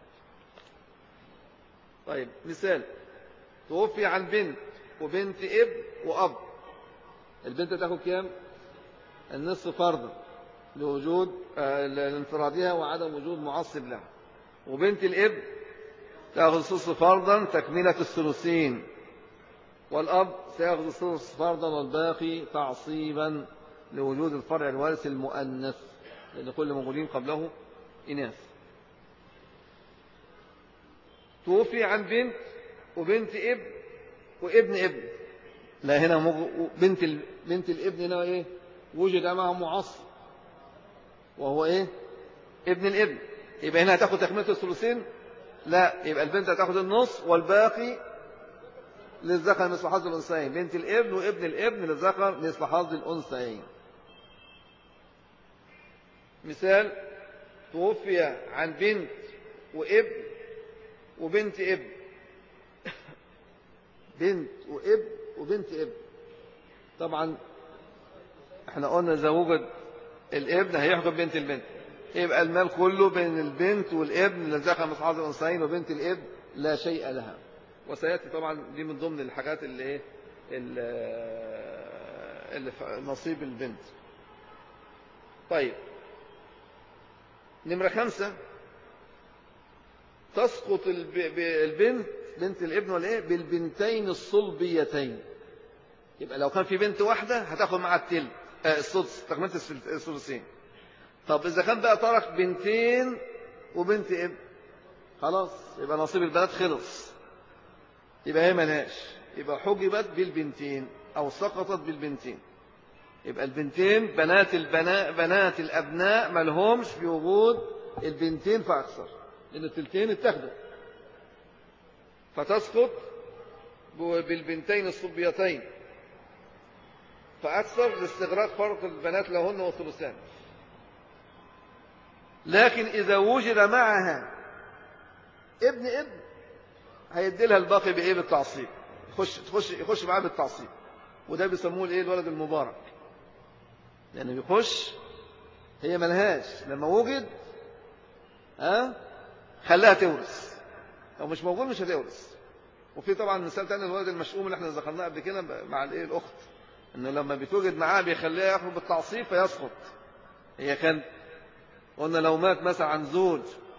طيب مثال، توفي عن بنت وبنت ابن وأب، البنت تأخذ كام؟ النصف فرضا لوجود لانفرادها وعدم وجود معصب لها. وبنت الابن تأخذ السدس فرضا تكملة الثلثين، والأب سيأخذ السدس فرضا والباقي تعصيبا لوجود الفرع الوارث المؤنث، لأن كل موجودين قبله إناث. توفي عن بنت وبنت ابن وابن ابن. لا هنا بنت الابن هنا ايه؟ وجد معه معصب وهو ايه؟ ابن الابن. يبقى هنا هتاخد تكملة الثلثين؟ لا، يبقى البنت هتاخد النص والباقي للذكر مثل حظ الأنثيين. بنت الابن وابن الابن للذكر مثل حظ الأنثيين. مثال: توفي عن بنت وابن وبنت ابن. بنت وابن وبنت ابن. طبعا احنا قلنا إذا وجد الابن هيحكم بنت البنت، يبقى المال كله بين البنت والابن للذكر مثل حظ الأنثيين، وبنت الابن لا شيء لها. وسيأتي طبعا دي من ضمن الحاجات اللي نصيب البنت. طيب نمرة 5: تسقط البنت بنت الابن والايه بالبنتين الصلبيتين. يبقى لو كان في بنت واحدة هتاخد معها السدس تكملة الثلثين. طب إذا كان بقى ترك بنتين وبنت ابن، خلاص يبقى نصيب البنات خلص، يبقى هي ملهاش، يبقى حجبت بالبنتين أو سقطت بالبنتين. يبقى البنتين بنات الأبناء ملهمش في وجود البنتين فأكثر، لأن التلتين اتخذوا، فتسقط بالبنتين الصبيتين فأكثر لاستغراق فرق البنات لهن والثلثان. لكن إذا وجد معها ابن ابن هيدي لها الباقي بإيه؟ بالتعصيب. يخش معاه بالتعصيب، وده بيسموه الايه؟ الولد المبارك، لأنه بيخش هي ملهاش، لما وجد خلاها تورث، لو مش موجود مش هتورث. وفي طبعا مثال تاني الولد المشؤوم اللي احنا ذكرناه قبل كده مع الايه؟ الأخت، انه لما بيتوجد معاه بيخليها يخرج بالتعصيب فيسقط. هي كان قلنا لو مات مثلا عن زوج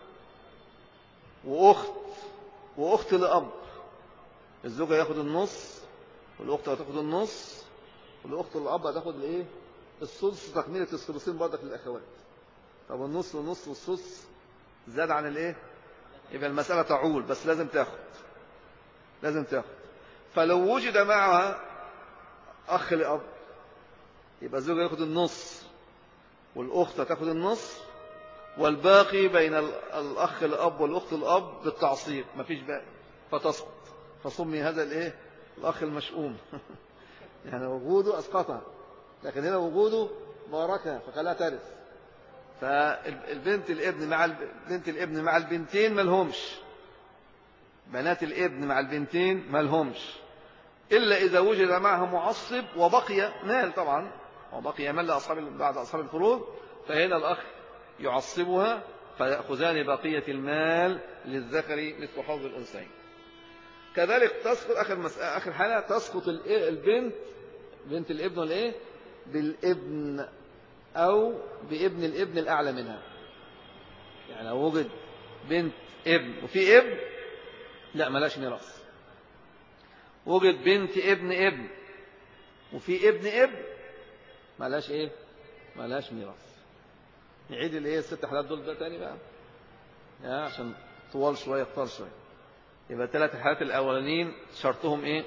وأخت لأب، الزوج هياخد النص والأخت هتاخد النص والأخت لأب هتاخد الايه؟ السدس تكملة الثلثين برضك للأخوات. طب النص والنص والسدس زاد عن الايه؟ يبقى المسألة تعول، بس لازم تاخد. فلو وجد معها أخ لأب يبقى الزوج ياخد النص والأخت هتاخد النص، والباقي بين الأخ الأب والأخت الأب بالتعصيب، مفيش باقي، فتسقط. فسمي هذا الايه؟ الأخ المشؤوم. يعني وجوده أسقطها، لكن هنا وجوده باركها فخلاها ترث. فالبنت الابن مع البنتين ملهمش، بنات الابن مع البنتين ملهمش، إلا إذا وجد معها معصب وبقي مال. طبعا وبقي مال بعد أصحاب الفروض، فهنا الأخ يعصبها فيأخذان بقية المال للذكر مثل حظ الأنثيين. كذلك تسقط آخر حالة، تسقط بنت الابن والإيه؟ بالابن أو بابن الابن الأعلى منها. يعني لو وجد بنت ابن وفي ابن، لا ملاش ميراث. وجد بنت ابن وفي ابن ملاش ايه؟ ملاش ميراث. نعيد الايه؟ الست حالات دول بقى تاني بقى عشان طوال شويه اكتر شويه. يبقى 3 حالات الاولانيين شرطهم ايه؟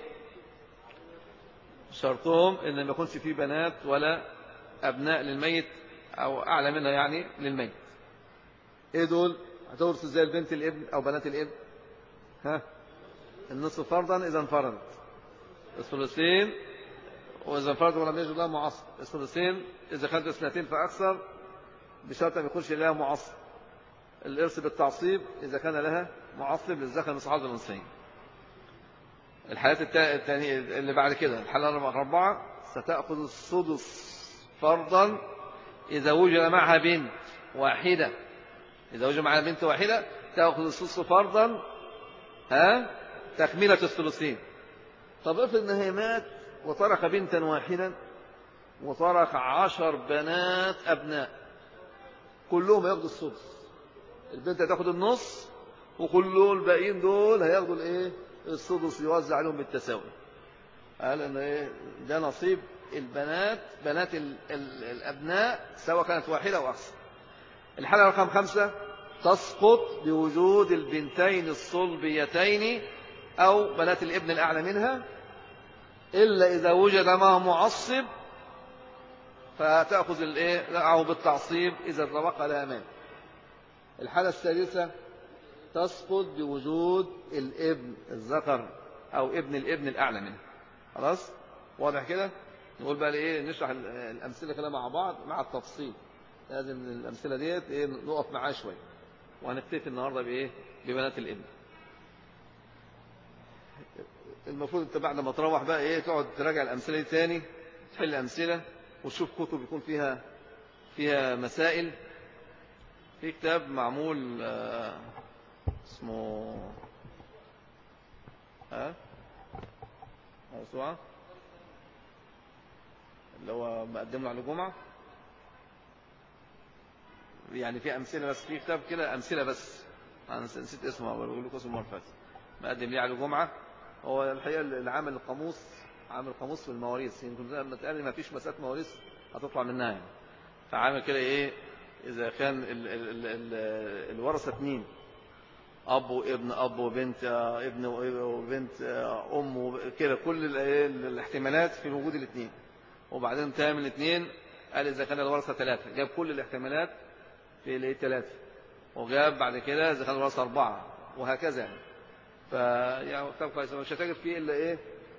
شرطهم ان ما يكونش فيه بنات ولا ابناء للميت او اعلى منها يعني للميت. ايه دول؟ هتورث ازاي البنت الابن او بنات الابن؟ النصف فرضا اذا انفردت، الثلثين واذا انفرد ولم يجد لها معصب، الثلثين اذا كانت 2 فاكثر بشرط ان يكونش لها معصب، الارث بالتعصيب اذا كان لها معصب للذكر مثل حظ الانثيين. الحالات الثانيه اللي بعد كده، الحاله رقم 4 ستاخذ السدس فرضا اذا وجد معها بنت واحده. اذا وجد معها بنت واحده تاخذ السدس فرضا تكمله الثلثين. طب افرض ان هي مات وترك بنتا واحدا وترك 10 بنات أبناء، كلهم ياخدوا السدس، البنت هتاخد النص، وكل الباقيين دول هياخدوا الايه السدس، يوزع عليهم بالتساوي. قال ان ايه ده نصيب البنات، بنات الابناء سواء كانت واحده او اكثر. الحاله رقم 5 تسقط بوجود البنتين الصلبيتين او بنات الابن الاعلى منها، الا اذا وجد معه معصب فتاخذ الايه معه بالتعصيب اذا تبقى لها مال. الحاله السادسه تسقط بوجود الابن الذكر او ابن الابن الاعلى منه. خلاص واضح كده؟ نقول بقى ايه نشرح الامثله كده مع بعض مع التفصيل. لازم الامثله ديت ايه نقف معاها شويه، وهنكتفي النهارده بايه ببنات الابن. المفروض انت بعد ما تروح بقى ايه تقعد تراجع الامثله دي تاني، تحل امثله وتشوف كتب يكون فيها مسائل. في كتاب معمول اسمه موسوعة اللي هو مقدم له على الجمعة، يعني في أمثلة بس، في كتاب كده أمثلة بس، أنا نسيت اسمه بقول لكم اسمه المرة اللي فاتت، مقدم ليه على الجمعة. هو الحقيقة اللي عامل القاموس، عامل قاموس في المواريث، يمكن زي ما اتقال ما فيش مسألة مواريث هتطلع منها يعني. فعامل كده ايه إذا كان الورثة 2 أب وابن، أب وبنت، ابن وبنت، أم كده، كل الاحتمالات في وجود الاثنين. وبعدين تعمل 2 قال إذا كان الورثة 3 جاب كل الاحتمالات في 3، وجاب بعد كده إذا كان الورثة 4 وهكذا يعني. فيعني كتاب كويس، مش هتجد فيه إلا إيه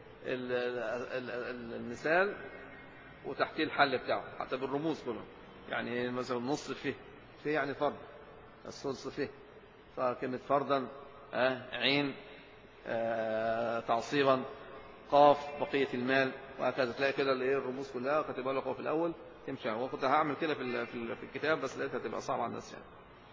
المثال وتحتيه الحل بتاعه حتى بالرموز كله. يعني مثلا النص فيه يعني فرض، الثلث فيه فكلمة فرضا، عين، تعصيبا، قاف بقية المال، وهكذا. تلاقي كده الايه الرموز كلها كاتبها لك في الأول تمشي. وكنت هعمل كده في الكتاب بس لقيتها تبقى صعبة على الناس يعني.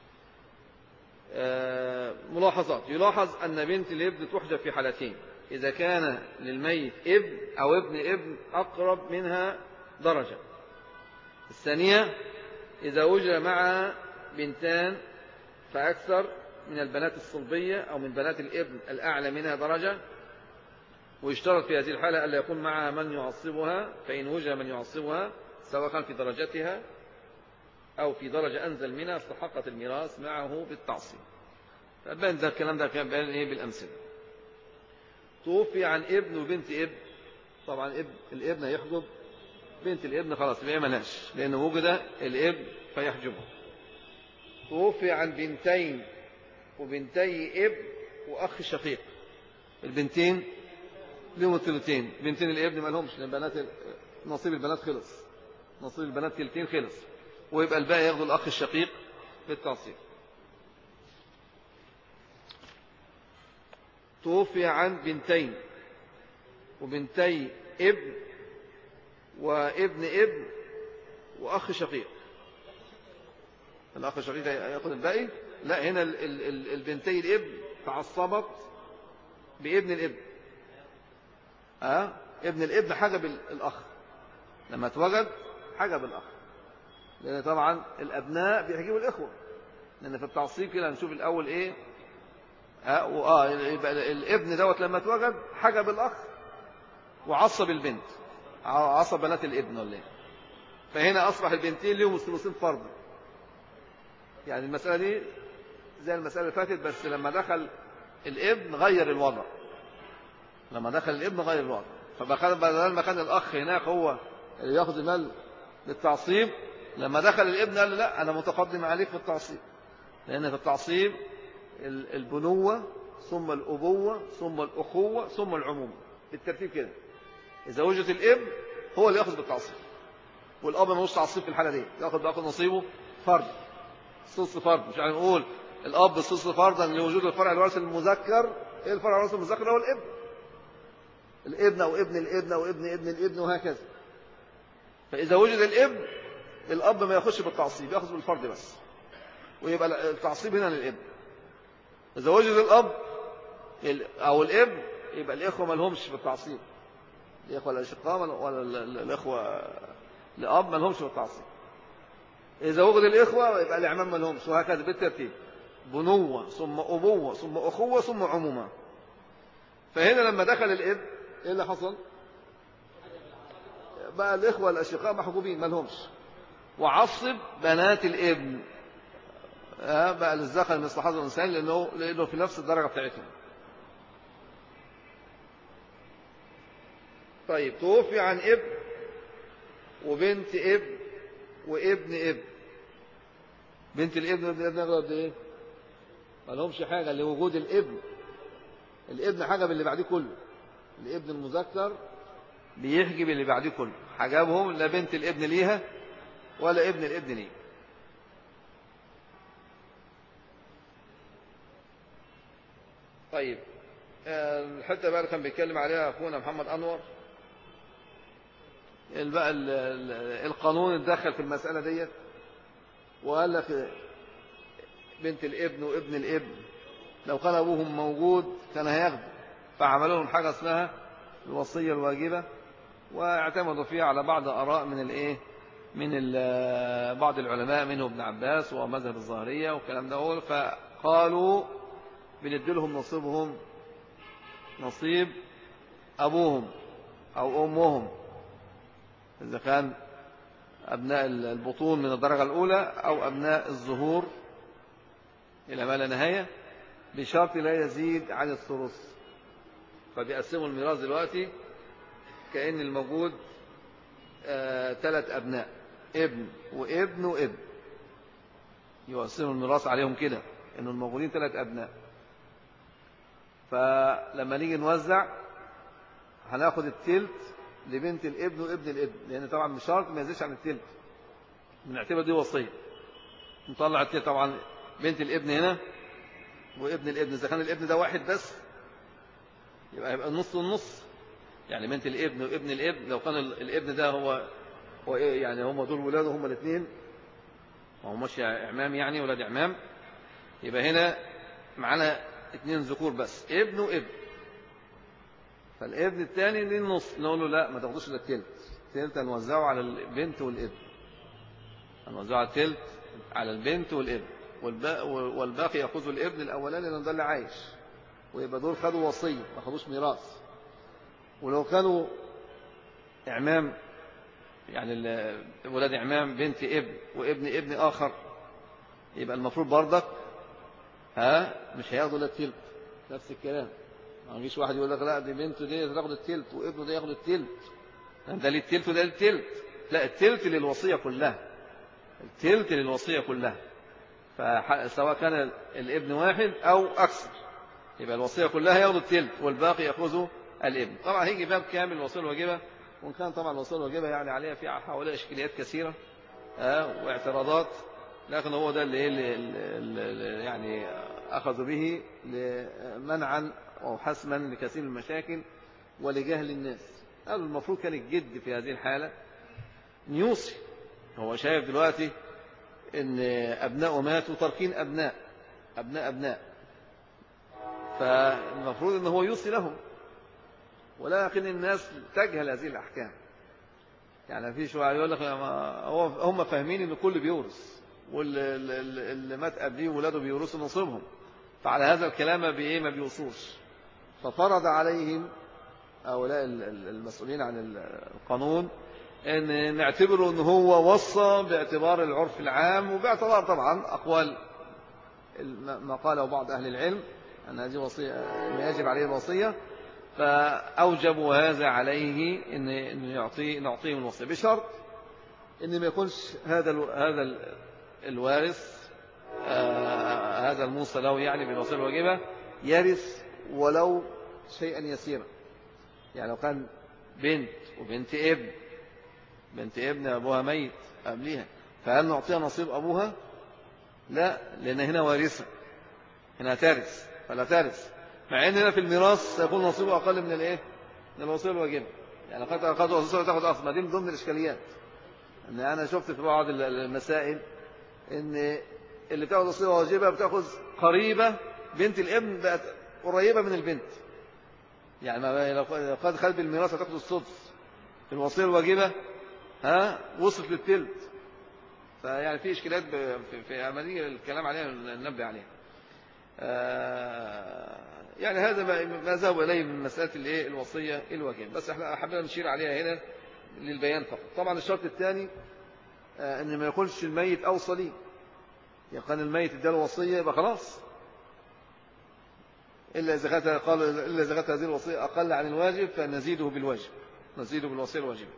ملاحظات: يلاحظ أن بنت الابن تحجب في حالتين: إذا كان للميت ابن أو ابن ابن أقرب منها درجة. الثانية إذا وجد معها بنتان فأكثر من البنات الصلبية أو من بنات الابن الأعلى منها درجة. ويشترط في هذه الحالة ألا يكون معها من يعصبها، فإن وجد من يعصبها سواء كان في درجتها أو في درجة أنزل منها استحقت الميراث معه بالتعصيب. فبين ده الكلام ده كان بين إيه بالأمثلة. توفي عن ابن وبنت ابن، طبعا الابن هيحجب، بنت الابن خلاص بقى ملهاش لأنه وجد الابن فيحجبه. توفي عن بنتين وبنتي ابن وأخ شقيق، البنتين لهم الثلثين، بنتين الابن ما لهمش لأن بنات نصيب البنات خلص، نصيب البنات ثلثين خلص، ويبقى الباقي ياخذوا الأخ الشقيق بالتعصيب. توفي عن بنتين وبنتي ابن وابن ابن وأخ شقيق، الأخ الشقيق يأخذ الباقي؟ لا، هنا البنتي الابن تعصبت بابن الابن، ابن الابن حجب الأخ لما اتوجد، حجب الأخ، لأن طبعا الأبناء بيحجبوا الإخوة، لأن في التعصيب كده هنشوف الأول إيه يبقى الابن دوت لما اتوجد حجب الأخ وعصب البنت، عصب بنات الابن ولا إيه؟ فهنا أصبح البنتين لهم الثلثين فرض. يعني المسألة دي زي المسألة اللي فاتت، بس لما دخل الابن غير الوضع، لما دخل الابن غير الوضع، فبدل ما كان الأخ هناك هو اللي ياخذ المال للتعصيب، لما دخل الابن قال لا أنا متقدم عليك في التعصيب، لأن في التعصيب البنوة ثم الأبوة ثم الأخوة ثم العمومة بالترتيب كده. إذا وجد الابن هو اللي ياخذ بالتعصيب، والأب ملوش تعصيب في الحالة دي، ياخذ نصيبه فرض، ثلث فرض. مش هنقول الأب ثلث فرضا لوجود الفرع الوارث المذكر. إيه الفرع الوارث المذكر؟ هو الابن أو ابن الابن أو ابن ابن الابن وهكذا. فإذا وجد الابن الأب ما ياخذش بالتعصيب، ياخذ بالفرض بس، ويبقى التعصيب هنا للابن. إذا وجد الأب أو الابن يبقى الإخوة ما لهمش بالتعصيب، الإخوة الأشقاء ولا الإخوة الأب ما لهمش بالتعصيب. إذا وجد الإخوة يبقى الأعمام ما لهمش، وهكذا بالترتيب. بنوة ثم أبوة ثم أخوة ثم عمومة. فهنا لما دخل الابن إيه اللي حصل؟ بقى الإخوة الأشقاء محجوبين ما لهمش، وعصب بنات الابن بقى للذكر مثل حظ الإنسان لأنه في نفس الدرجة بتاعتهم. طيب توفي عن ابن وبنت ابن وابن ابن. بنت الابن وابن الابن ياخدوا قد ايه؟ ما لهمش حاجه لوجود الابن. الابن حجب اللي بعديه كله. الابن المذكر بيحجب اللي بعديه كله، حجبهم لا بنت الابن ليها ولا ابن الابن ليه. طيب الحته بقى اللي كان بيتكلم عليها اخونا محمد انور، بقى القانون اتدخل في المساله ديت وقال لك بنت الابن وابن الابن لو كان ابوهم موجود كان هياخدوا، فعملوا لهم حاجه اسمها الوصيه الواجبه، واعتمدوا فيها على بعض اراء من بعض العلماء منه ابن عباس ومذهب الظاهريه والكلام ده، فقالوا بندي لهم نصيبهم نصيب ابوهم او امهم اذا كان أبناء البطون من الدرجة الأولى أو أبناء الظهور إلى ما لا نهاية، بشرط لا يزيد عن الثلث. فبيقسموا الميراث دلوقتي كأن الموجود 3 أبناء، ابن وابن وابن، يقسموا الميراث عليهم كده إنه الموجودين 3 أبناء. فلما نيجي نوزع هناخد التلت لبنت الابن وابن الابن، لأن طبعا مش شرط ما يزيدش عن التلت، بنعتبر دي وصية. نطلع التلت طبعا بنت الابن هنا وابن الابن، إذا كان الابن ده واحد بس يبقى النص والنص، يعني بنت الابن وابن الابن لو كان الابن ده هو يعني هم دول ولاده هم الاثنين، ما هماش اعمام يعني ولاد اعمام، يبقى هنا معانا 2 ذكور بس، ابن وابن. فالابن الثاني ليه النص، نقول له لا ما تاخدوش الا التلت، التلت هنوزعه على البنت والابن، هنوزعه التلت على البنت والابن، والباقي ياخذه الابن الاولاني لان ده اللي عايش، ويبقى دول خدوا وصيه ما خدوش ميراث. ولو كانوا اعمام يعني ولاد اعمام بنت ابن وابن ابن اخر، يبقى المفروض برضك مش هياخدوا الا التلت، نفس الكلام. ما يجيش واحد يقول لك لا دي بنته دي تاخد التلت وابنه ده ياخد التلت، ده ليه التلت وده التلت، لا التلت للوصيه كلها، التلت للوصيه كلها. فسواء كان الابن واحد او اكثر يبقى الوصيه كلها ياخدوا التلت والباقي ياخذه الابن. طبعا هيجي باب كامل الوصيه الواجبه، وان كان طبعا الوصيه الواجبه يعني عليها في حوالي اشكاليات كثيره واعتراضات، لكن هو ده اللي يعني اخذوا به منعا أو حسما لكثير من المشاكل ولجهل الناس. قالوا المفروض كان الجد في هذه الحالة يوصي، هو شايف دلوقتي ان أبناء ماتوا تركين أبناء، فالمفروض ان هو يوصي لهم، ولكن الناس تجهل هذه الأحكام. يعني في شوية يقول لك هم فاهمين ان كل بيورث، واللي مات قبليه ولاده بيورثوا نصيبهم، فعلى هذا الكلام ما بيوصوش. ففرض عليهم هؤلاء المسؤولين عن القانون ان نعتبره ان هو وصى باعتبار العرف العام، وباعتبار طبعا اقوال ما قاله بعض اهل العلم ان هذه وصيه ان يجب عليه الوصيه، فاوجبوا هذا عليه ان نعطيهم الوصيه بشرط ان ما يكونش هذا الوارث هذا الموصى له يعني بالوصيه الواجبه يرث ولو شيئا يسيرا. يعني لو كان بنت وبنت ابن أبوها ميت قبلها، فهل نعطيها نصيب أبوها؟ لا، لأن هنا وارثة، هنا ترث فلا ترث، مع أن هنا في الميراث سيكون نصيبه أقل من من الوصية الواجبة. يعني قد وصية تاخد أصلا، دي من ضمن الإشكاليات. أن أنا شفت في بعض المسائل أن اللي بتاخد وصية واجبة بتاخد قريبة، بنت الابن بقت قريبة من البنت، يعني لو قد خلف الميراث هتاخد السدس، في الوصية الواجبة وصلت للتلت. فيعني في إشكالات في عملية الكلام عليها ننبه عليها. يعني هذا ما ذهب إليه من مسألة الوصية الواجبة، بس احنا حبينا نشير عليها هنا للبيان فقط. طبعا الشرط الثاني ان ما يقولش الميت أوصى لي، يقال الميت اداله وصية يبقى خلاص، إلا إذا كانت هذه الوصية أقل عن الواجب فنزيده بالواجب، نزيده بالوصية الواجبة.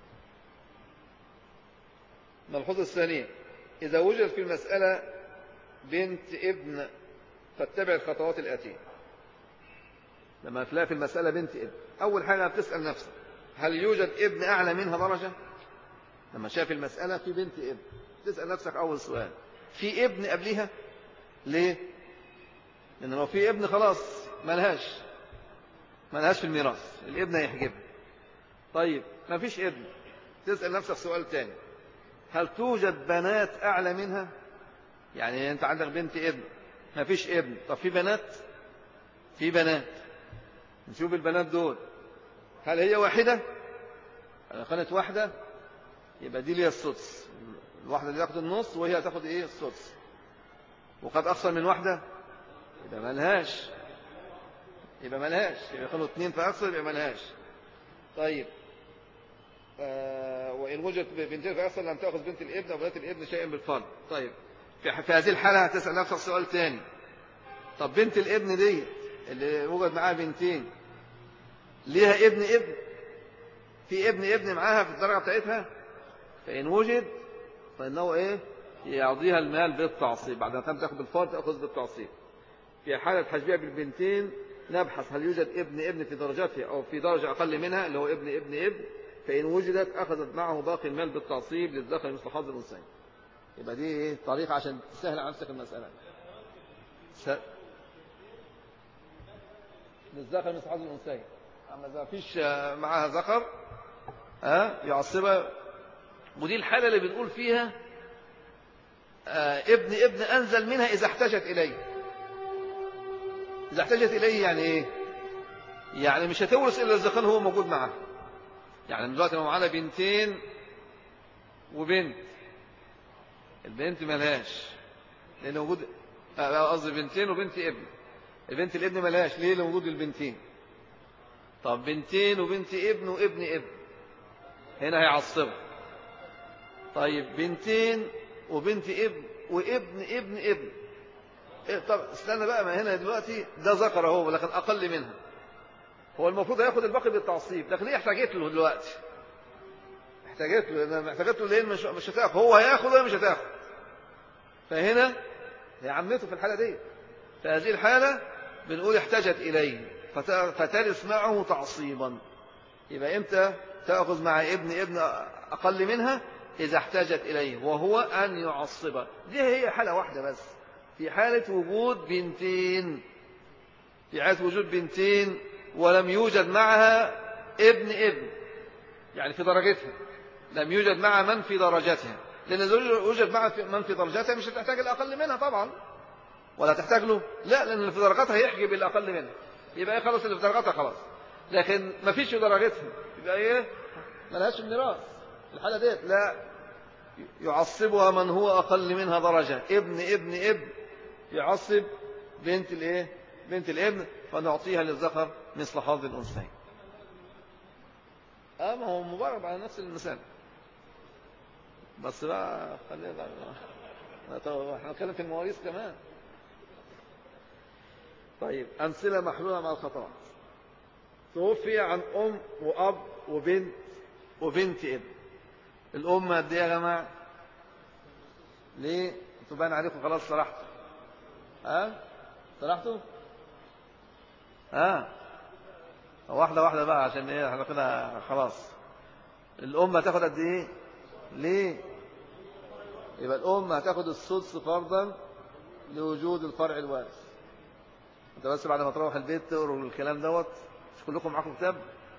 ملحوظة الثانية، إذا وجد في المسألة بنت ابن فاتبع الخطوات الآتية. لما تلاقي في المسألة بنت ابن، أول حاجة بتسأل نفسك هل يوجد ابن أعلى منها درجة؟ لما شاف المسألة في بنت ابن تسأل نفسك أول سؤال، في ابن قبلها؟ ليه؟ لأن لو في ابن خلاص ملهاش في الميراث، الابن هيحجبها. طيب ما فيش ابن، تسأل نفسك سؤال تاني، هل توجد بنات أعلى منها؟ يعني أنت عندك بنت ابن ما فيش ابن، طب في بنات؟ في بنات، نشوف البنات دول هل هي واحدة؟ لو كانت واحدة يبقى دي ليها السدس، الواحدة دي تاخد النص وهي تاخد السدس. وقد أكثر من واحدة يبقى ملهاش، يبقى يكونوا 2 فأكثر يبقى ملهاش. طيب وإن وجدت بنتين فأكثر لم تأخذ بنت الابن أو بنات الابن شيئا بالفرض. طيب في هذه الحالة هتسأل نفسك سؤال تاني، طب بنت الابن دي اللي وجد معاها بنتين ليها ابن في ابن معاها في الدرجة بتاعتها؟ فإن وجد فإنه يعطيها المال بالتعصيب، بعد ما تاخد بالفرض تأخذ بالتعصيب. في حالة حجبها بالبنتين نبحث هل يوجد ابن في درجتها أو في درجة أقل منها اللي هو ابن، فإن وجدت أخذت معه باقي المال بالتعصيب للذكر مثل حظ الأنثيين. يبقى دي طريقة عشان تسهل على نفسك المسألة، للذكر مثل حظ الأنثيين. أما إذا فيش معها ذكر يعصبها. ودي الحالة اللي بنقول فيها ابن أنزل منها إذا احتاجت إليه. إذا احتاجت إليه يعني إيه؟ يعني مش هتورث إلا إذا كان هو موجود معها. يعني دلوقتي لو معانا بنتين وبنت، البنت ملهاش لأن وجود، قصدي بنتين وبنت ابن، البنت الابن ملهاش ليه؟ لوجود البنتين. طب بنتين وبنت ابن وابن هنا هيعصبها. طيب بنتين وبنت ابن وابن طب استنى بقى، ما هنا دلوقتي ده ذكر اهو لكن اقل منها، هو المفروض هياخد الباقي بالتعصيب، لكن هي احتاجت له دلوقتي، احتاجت له ليه؟ مش هتاخد، هو هياخد ولا مش هتاخد؟ فهنا هي عمته في الحاله دي، في هذه الحاله بنقول احتاجت اليه فترث معه تعصيبا. يبقى امتى تاخذ مع ابن اقل منها؟ اذا احتاجت اليه، وهو ان يعصبها. دي هي حاله واحده بس، في حاله وجود بنتين، ولم يوجد معها ابن يعني في درجتها، لم يوجد معها من في درجتها، لأن إذا يوجد معها من في درجتها مش هتحتاج الأقل منها طبعا، ولا تحتاج له، لا، لأن اللي في درجتها يحجب الأقل منها، يبقى خلاص اللي في درجتها خلاص. لكن ما فيش في درجتها يبقى ملهاش الميراث في الحالة ديت، لا، يعصبها من هو أقل منها درجة، ابن يعصب بنت الابن، فنعطيها للذكر مثل حظ الأنثيين. ما هو مبارك على نفس المثال، بس بقى خلينا بقى احنا نتكلم في المواريث كمان. طيب أمثلة محلولة مع الخطرات. توفي عن أم وأب وبنت ابن. الأم قد إيه يا جماعة؟ ليه؟ انتوا باين عليكم خلاص صرحتوا. صرحتوا؟ واحدة بقى عشان احنا كده خلاص. الأم هتاخد قد ايه؟ ليه؟ يبقى الأم هتاخد السدس فرضا لوجود الفرع الوارث. انت بس بعد ما تروح البيت تقروا الكلام دوت. مش كلكم معاكم كتاب؟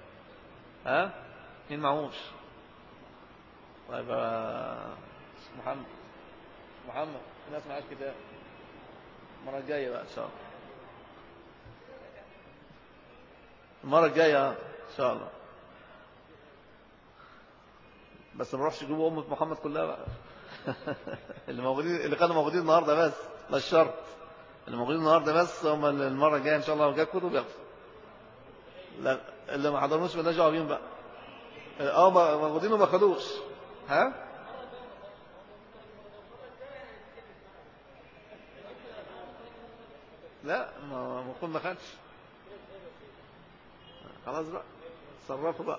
مين معهوش؟ طيب محمد الناس معاش كتاب، المرة الجاية بقى ان شاء الله، المرة الجاية ان شاء الله. بس ما نروحش نجيبوا أمة محمد كلها بقى اللي كانوا موجودين النهارده بس، مش شرط. اللي موجودين النهارده بس هم المرة الجاية إن شاء الله لو جاب كتب ياخدوا. لا اللي ما حضرناش مالناش دعوة بيهم بقى. موجودين وما خدوش. ها؟ لا ما خدش. خلاص بقى صرفوا بقى.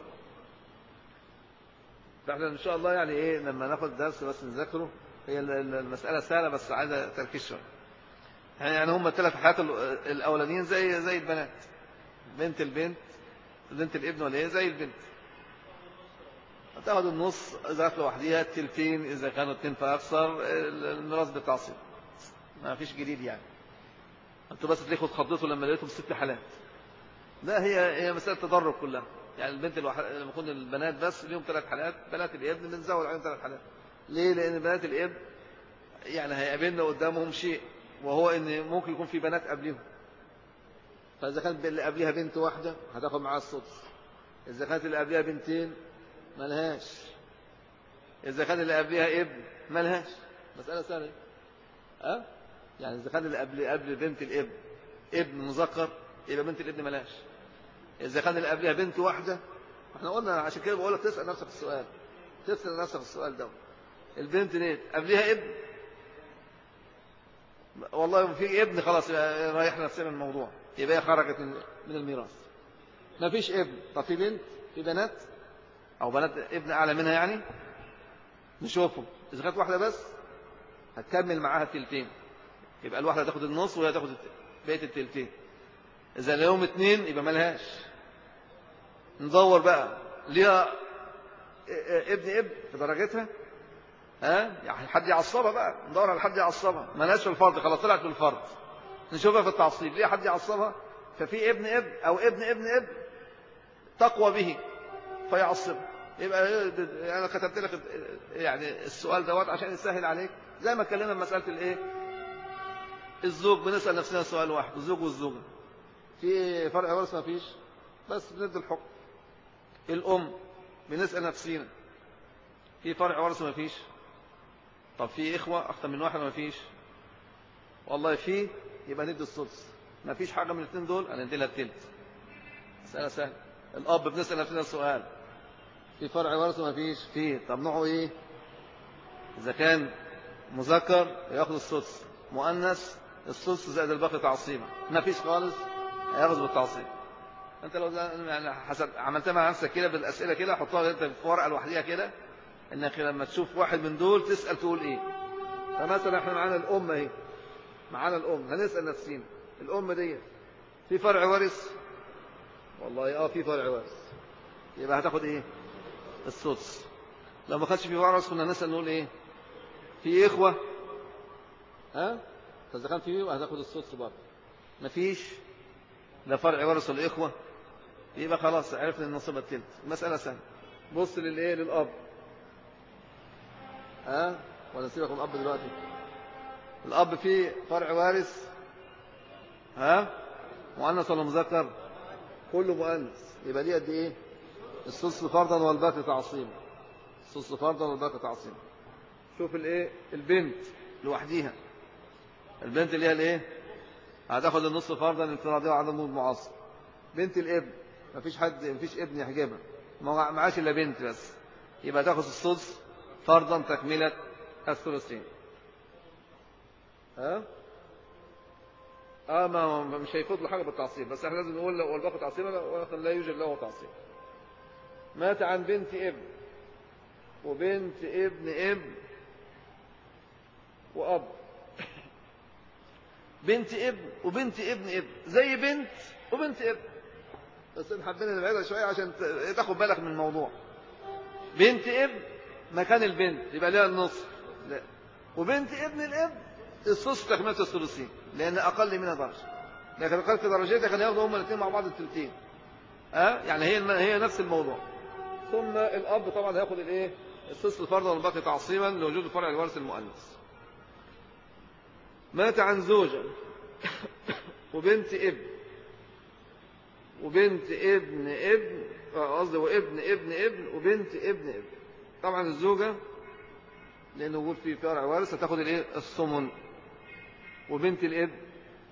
فاحنا ان شاء الله يعني ايه لما ناخد درس بس نذاكره. هي المسألة سهلة بس عايزة تركيز شوية. يعني هم الثلاث حالات الاولانيين زي البنات. بنت الابن ولا ايه زي البنت. هتاخد النص اذا كانت لوحديها، التلتين اذا كانوا اتنين فاكثر، الميراث بالتعصيب. ما فيش جديد يعني. انتوا بس تلاقوا اتخضيتوا لما لقيتهم 6 حالات. لا هي مسألة تدرج كلها. يعني البنت لما يكون البنات بس ليهم 3 حالات، بنات الابن بنزود عليهم 3 حالات. ليه؟ لأن بنات الابن يعني هيقابلنا قدامهم شيء، وهو ان ممكن يكون في بنات قبلهم. فإذا كانت اللي قبلها بنت واحدة هتاخد معاها السدس. إذا كانت اللي قبلها بنتين ملهاش. إذا كان اللي قبلها ابن ملهاش. مسألة سهلة. يعني إذا كان اللي قبل بنت الابن ابن مذكر يبقى بنت الابن ملهاش. إذا كان اللي قبلها بنت واحدة، احنا قلنا عشان كده بقول لك تسأل نفسك السؤال ده. البنت ليه قبلها ابن؟ والله في ابن خلاص رايح نفسنا من الموضوع، يبقى هي خرجت من الميراث. ما فيش ابن. طب في بنت، في بنات او بنات ابن اعلى منها يعني نشوفهم. اذا كانت واحده بس هتكمل معاها التلتين، يبقى الواحده تاخد النص وهي تاخد بقيه التلتين. اذا لهم 2 يبقى مالهاش. ندور بقى ليها ابن في درجتها. يعني حد يعصبها بقى، ندور على حد يعصبها. مالهاش في الفرض، خلاص طلعت في الفرض. نشوفها في التعصيب ليه حد يعصبها. ففي ابن او ابن تقوى به فيعصب. يبقى انا كتبت لك يعني السؤال دوت عشان يسهل عليك. زي ما اتكلمنا في مساله الايه الزوج، بنسال نفسنا سؤال واحد. الزوج والزوجه في فرق ورث؟ ما فيش، بس بندي الحكم. الام بنسال نفسينا في فرق ورث؟ ما فيش. طب في اخوه اكثر من واحد؟ ما فيش. والله في، يبقى ندي السدس. ما فيش حاجه من الاثنين دول هندي لها الثلث. مساله سهله. الاب بنسال نفسنا سؤال في فرع ورث؟ ما فيش. في. طب نوعه ايه؟ اذا كان مذكر ياخذ السدس، مؤنث السدس زائد الباقي تعصيبا. ما فيش خالص هياخذ بالتعصيب. انت لو يعني حسب عملتها مع نفسك كده بالاسئله كده، حطها انت في ورقه لوحديها كده، انك لما تشوف واحد من دول تسال تقول ايه. فمثلا احنا معانا الام اهي، معانا الام، هنسال نفسينا الام دي في فرع ورث؟ والله في فرع ورث، يبقى هتاخد ايه؟ السدس. لو ما خدش في ورث كنا نسال نقول ايه؟ في اخوه؟ فاذا كان في هتاخد السدس برضه. ما فيش لا فرع ورث ولا اخوه، يبقى خلاص عرفنا ان نصيب الثلث. المساله سهله. بص للايه؟ للاب. ولا نسيبك من الاب دلوقتي؟ الاب فيه فرع وارث. مؤنث ولا مذكر؟ كله مؤنث. يبقى دي قد ايه؟ السدس فرضا والباقي تعصيبا. السدس فرضا والباقي تعصيبا. شوف الايه؟ البنت لوحديها. البنت اللي هي الايه؟ هتاخد النصف فرضا انفراديا وعدم نور معاصر. بنت الابن مفيش ابن يحجبها، ما معاش الا بنت بس، يبقى تاخد السدس فرضا تكمله الثلثين. ما مش هيفوت له حاجه بالتعصيب، بس احنا لازم نقول لو الباقي تعصيبا ولكن لا يوجد له تعصيب. مات عن بنت ابن وبنت ابن واب. بنت ابن وبنت ابن زي بنت وبنت ابن، بس حبينا نبعدها شويه عشان تاخد بالك من الموضوع. بنت ابن مكان البنت يبقى ليها النصف، لا. وبنت ابن الابن السدس تكمله الثلثين لان اقل منها درجه، لكن اقل في درجتها كانوا ياخدوا هما الاثنين مع بعض الثلثين. يعني هي نفس الموضوع. ثم الاب طبعا هياخد الايه؟ السدس فرضا والباقي تعصيبا لوجود الفرع الوارث المؤنث. مات عن زوجة وبنت ابن وبنت ابن قصدي وابن وبنت ابن. طبعا الزوجة لأنه وجود في فرع وارث هتاخد الايه؟ الثمن. وبنت الابن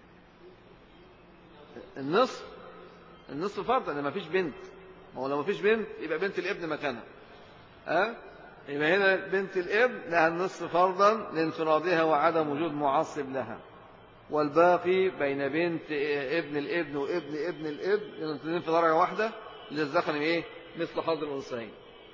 النصف فرضا لما فيش بنت. ما هو لو ما فيش بنت يبقى بنت الابن مكانها. يبقى هنا بنت الابن لها النصف فرضا لانفرادها وعدم وجود معصب لها، والباقي بين بنت ابن الابن وابن ابن الابن الاثنين في درجة واحدة للذكر ايه مثل حظ الأنثيين.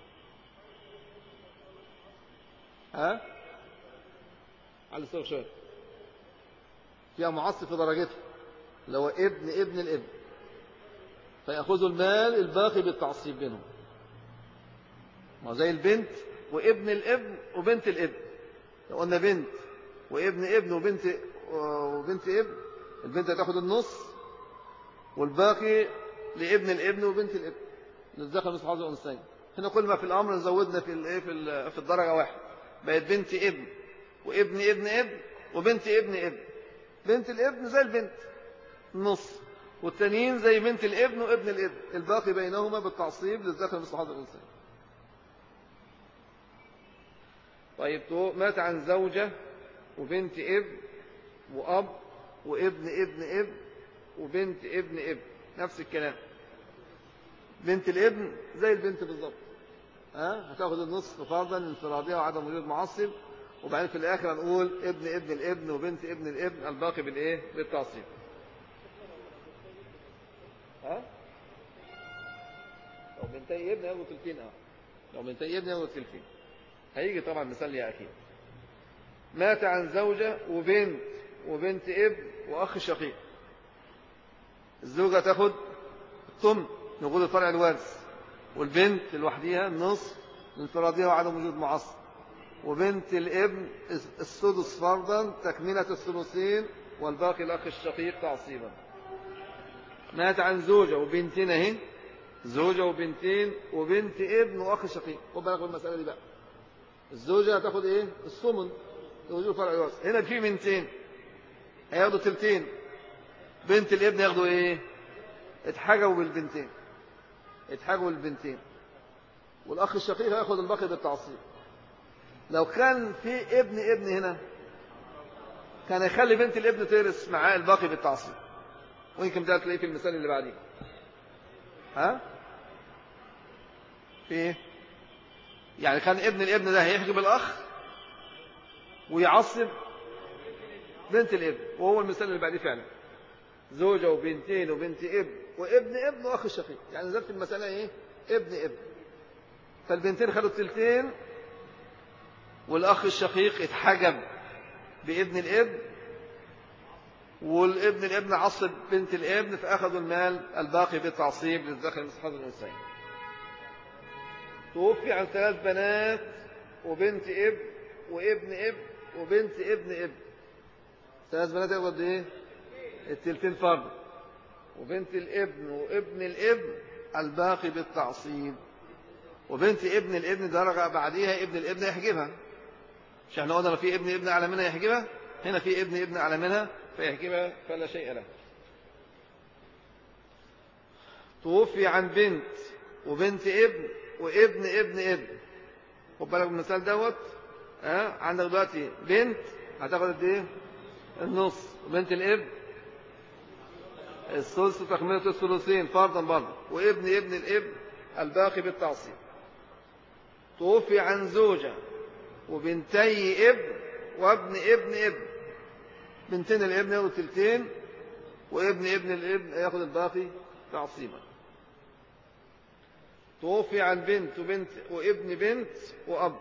على الصوت شوية فيها معصب في درجته اللي هو ابن ابن الابن، فيأخذوا المال الباقي بالتعصيب بينهم. ما زي البنت وابن الابن وبنت الابن، لو قلنا بنت وابن ابن وبنت ابن، البنت هتاخد النص والباقي لابن الابن وبنت الابن للذكر مثل حظ الأنثيين. هنا كل ما في الأمر زودنا في الدرجة واحد، بقت بنت ابن وابن ابن ابن وبنت ابن ابن. بنت الابن زي البنت النص، والتانيين زي بنت الابن وابن الابن، الباقي بينهما بالتعصيب للذكر مثل حظ الأنثيين. طيب مات عن زوجة وبنت ابن وأب وابن ابن ابن وبنت ابن ابن، نفس الكلام. بنت الابن زي البنت بالضبط، هتاخد النصف فرضا لانفرادها وعدم وجود معصب، وبعدين في الآخر هنقول ابن ابن الابن وبنت ابن الابن، الباقي بالإيه؟ بالتعصيب. لو بنتي ابن ياخدوا ثلثين. لو بنتي ابن ياخدوا ثلثين. هيجي طبعا مثال يا أخي. مات عن زوجة وبنت ابن وأخ شقيق. الزوجة تاخد الثمن نقول فرع الوارث، والبنت لوحديها النصف لانفرادها وعدم وجود معصب، وبنت الابن السدس فرضا تكملة الثلثين، والباقي الأخ الشقيق تعصيبا. مات عن زوجة وبنتين اهي، زوجة وبنتين وبنت ابن وأخ شقيق. خد بالك من المسألة دي بقى. الزوجة هتاخد ايه؟ الثمن لوجود فرع الوارث. هنا في بنتين هياخدوا ثلثين، بنت الابن ياخدوا ايه؟ اتحجبوا بالبنتين، والأخ الشقيق هياخد الباقي بالتعصيب. لو كان في ابن هنا كان يخلي بنت الابن ترث معاه الباقي بالتعصيب، ويمكن ده تلاقيه في المثال اللي بعديه. في ايه؟ يعني كان ابن الابن ده هيحجب الأخ ويعصب بنت الابن، وهو المثال اللي بعديه فعلا. زوجة وبنتين وبنت ابن وابن ابن وأخ الشقيق، يعني نزلت المسألة ايه؟ ابن ابن. فالبنتين خدوا الثلثين، والأخ الشقيق اتحجب بابن الابن، والابن الابن عصب بنت الابن، فأخذوا المال الباقي بالتعصيب للذكر مثل حظ الأنثيين. توفي عن 3 بنات وبنت ابن وابن ابن وبنت ابن ابن. 3 بنات ياخدوا قد ايه؟ الثلثين فرض، وبنت الابن وابن الابن الباقي بالتعصيب. وبنت ابن الابن درجة بعديها ابن الابن يحجبها، مش احنا قلنا في ابن ابن أعلى منها يحجبها؟ هنا في ابن ابن أعلى منها فيحجبها فلا شيء له. توفي عن بنت وبنت ابن وابن ابن ابن. خد بالك من المثال دوت. عندك دلوقتي بنت هتاخد قد ايه؟ النص، وبنت الابن الثلث تكملة الثلثين فرضا برضه، وابن ابن الابن الباقي بالتعصيب. توفي عن زوجة وبنتي ابن وابن ابن ابن. بنتين الابن ياخدوا ثلثين، وابن ابن الابن ياخد الباقي تعصيبا. توفي عن بنت وابن بنت وأب،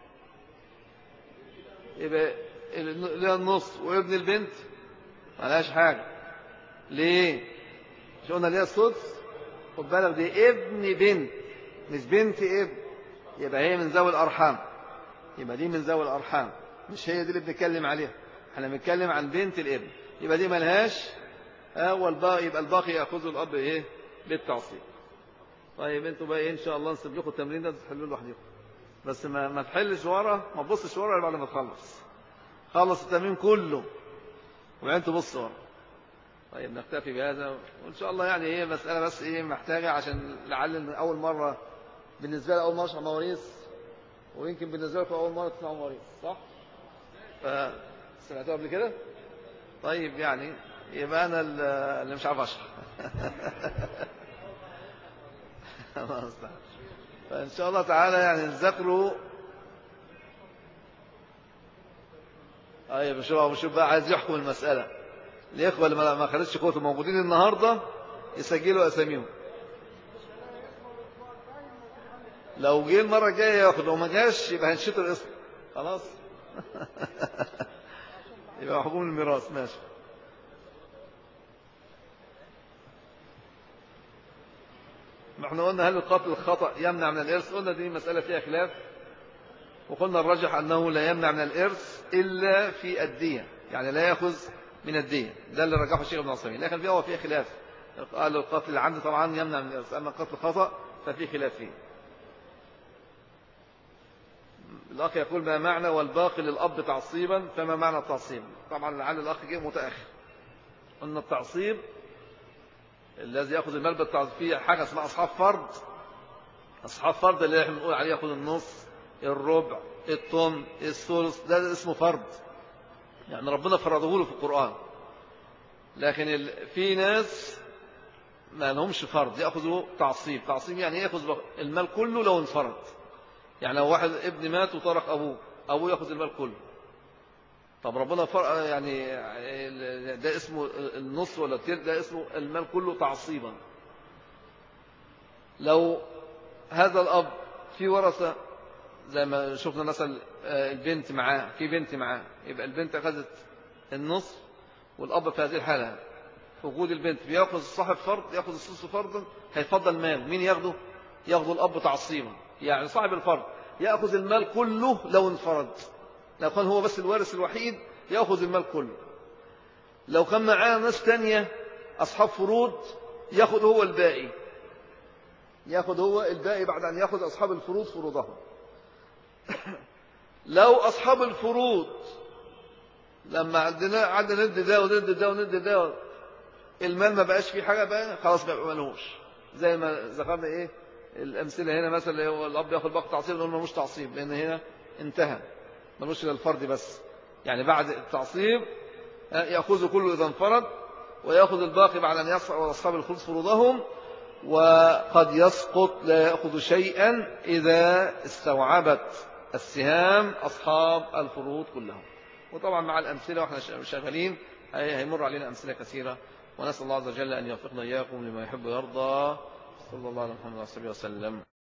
يبقى لها النص، وابن البنت مالهاش حاجة. ليه؟ مش قلنا ليها السدس؟ خد بالك دي ابن بنت مش بنت ابن، يبقى هي من ذوي الأرحام، يبقى دي من ذوي الأرحام، مش هي دي اللي بنتكلم عليها. احنا بنتكلم عن بنت الابن، يبقى دي مالهاش. والباقي يبقى الباقي ياخذه الأب ايه؟ بالتعصيب. طيب انتوا بقى ان شاء الله نسيب لكم التمرين ده تحلوه لوحدكم، بس ما تحلش ورا، ما تبصش ورا بعد ما خلص التمرين كله وبعدين تبص ورا. طيب نكتفي بهذا، وان شاء الله يعني ايه مسألة بس ايه محتاجة، عشان لعل اول مرة بالنسبة لي اول مرة اشرح مواريث، ويمكن بالنسبة لكم اول مرة تسمعوا مواريث، صح؟ فسمعتوها قبل كده؟ طيب يعني يبقى أنا اللي مش عارف أشرح. الله المستعان. فإن شاء الله تعالى يعني نذاكروا. بشوف بقى عايز يحكم المسألة. الإخوة اللي ما خدتش قوته موجودين النهاردة يسجلوا أساميهم. لو جه المرة الجاية ياخد، لو ما جاش يبقى هنشتر اسمه خلاص. يبقى حكم الميراث. ماشي. احنا قلنا هل القتل الخطأ يمنع من الإرث؟ قلنا دي مسألة فيها خلاف، وقلنا الراجح أنه لا يمنع من الإرث إلا في الدية، يعني لا يأخذ من الدية. ده اللي رجحه الشيخ ابن عثيمين، لكن هو فيه خلاف. قال القتل العمد طبعا يمنع من الإرث، أما القتل الخطأ ففي خلاف فيه. الأخ يقول ما معنى والباقي للأب تعصيبا، فما معنى التعصيب؟ طبعا لعل الأخ جه متأخر. قلنا التعصيب الذي يأخذ المال بالتعصيب فيه حاجة اسمها أصحاب فرض. أصحاب فرض اللي احنا بنقول عليه يأخذ النص، الربع، الثمن، الثلث، ده اسمه فرض، يعني ربنا فرضه له في القرآن. لكن في ناس ما لهمش فرض يأخذوا تعصيب. تعصيب يعني يأخذ المال كله لو انفرد. يعني لو واحد ابن مات وترك أبوه يأخذ المال كله. طب ربنا يعني ده اسمه النص ولا التلت، ده اسمه المال كله تعصيبا. لو هذا الأب في ورثة زي ما شفنا مثلا البنت معاه، في بنت معاه، يبقى البنت أخذت النص والأب في هذه الحالة في وجود البنت بيأخذ صاحب فرض، يأخذ الثلث فرضا، هيفضل مال مين ياخده؟ ياخده الأب تعصيبا. يعني صاحب الفرض يأخذ المال كله لو انفرد، لو كان هو بس الوارث الوحيد يأخذ المال كله. لو كان معاه ناس تانية أصحاب فروض يأخذ هو الباقي، يأخذ هو الباقي بعد أن يأخذ أصحاب الفروض فروضهم. لو أصحاب الفروض لما عندنا ند ده وند ده وند ده المال ما بقاش فيه حاجة بقى خلاص ما ملهوش. زي ما ذكرنا إيه الأمثلة هنا مثلا هو الأب يأخذ باقي تعصيب، نقول ملوش تعصيب لأن هنا انتهى ملوش إلى الفرد بس. يعني بعد التعصيب يأخذ كله إذا انفرد، ويأخذ الباقي بعد أن يصعد أصحاب الفروض فروضهم. وقد يسقط لا يأخذ شيئا إذا استوعبت السهام أصحاب الفروض كلهم. وطبعا مع الأمثلة وإحنا شغالين هيمر علينا أمثلة كثيرة، ونسأل الله عز وجل أن يوفقنا إياكم لما يحب ويرضى. صلى الله عليه وسلم.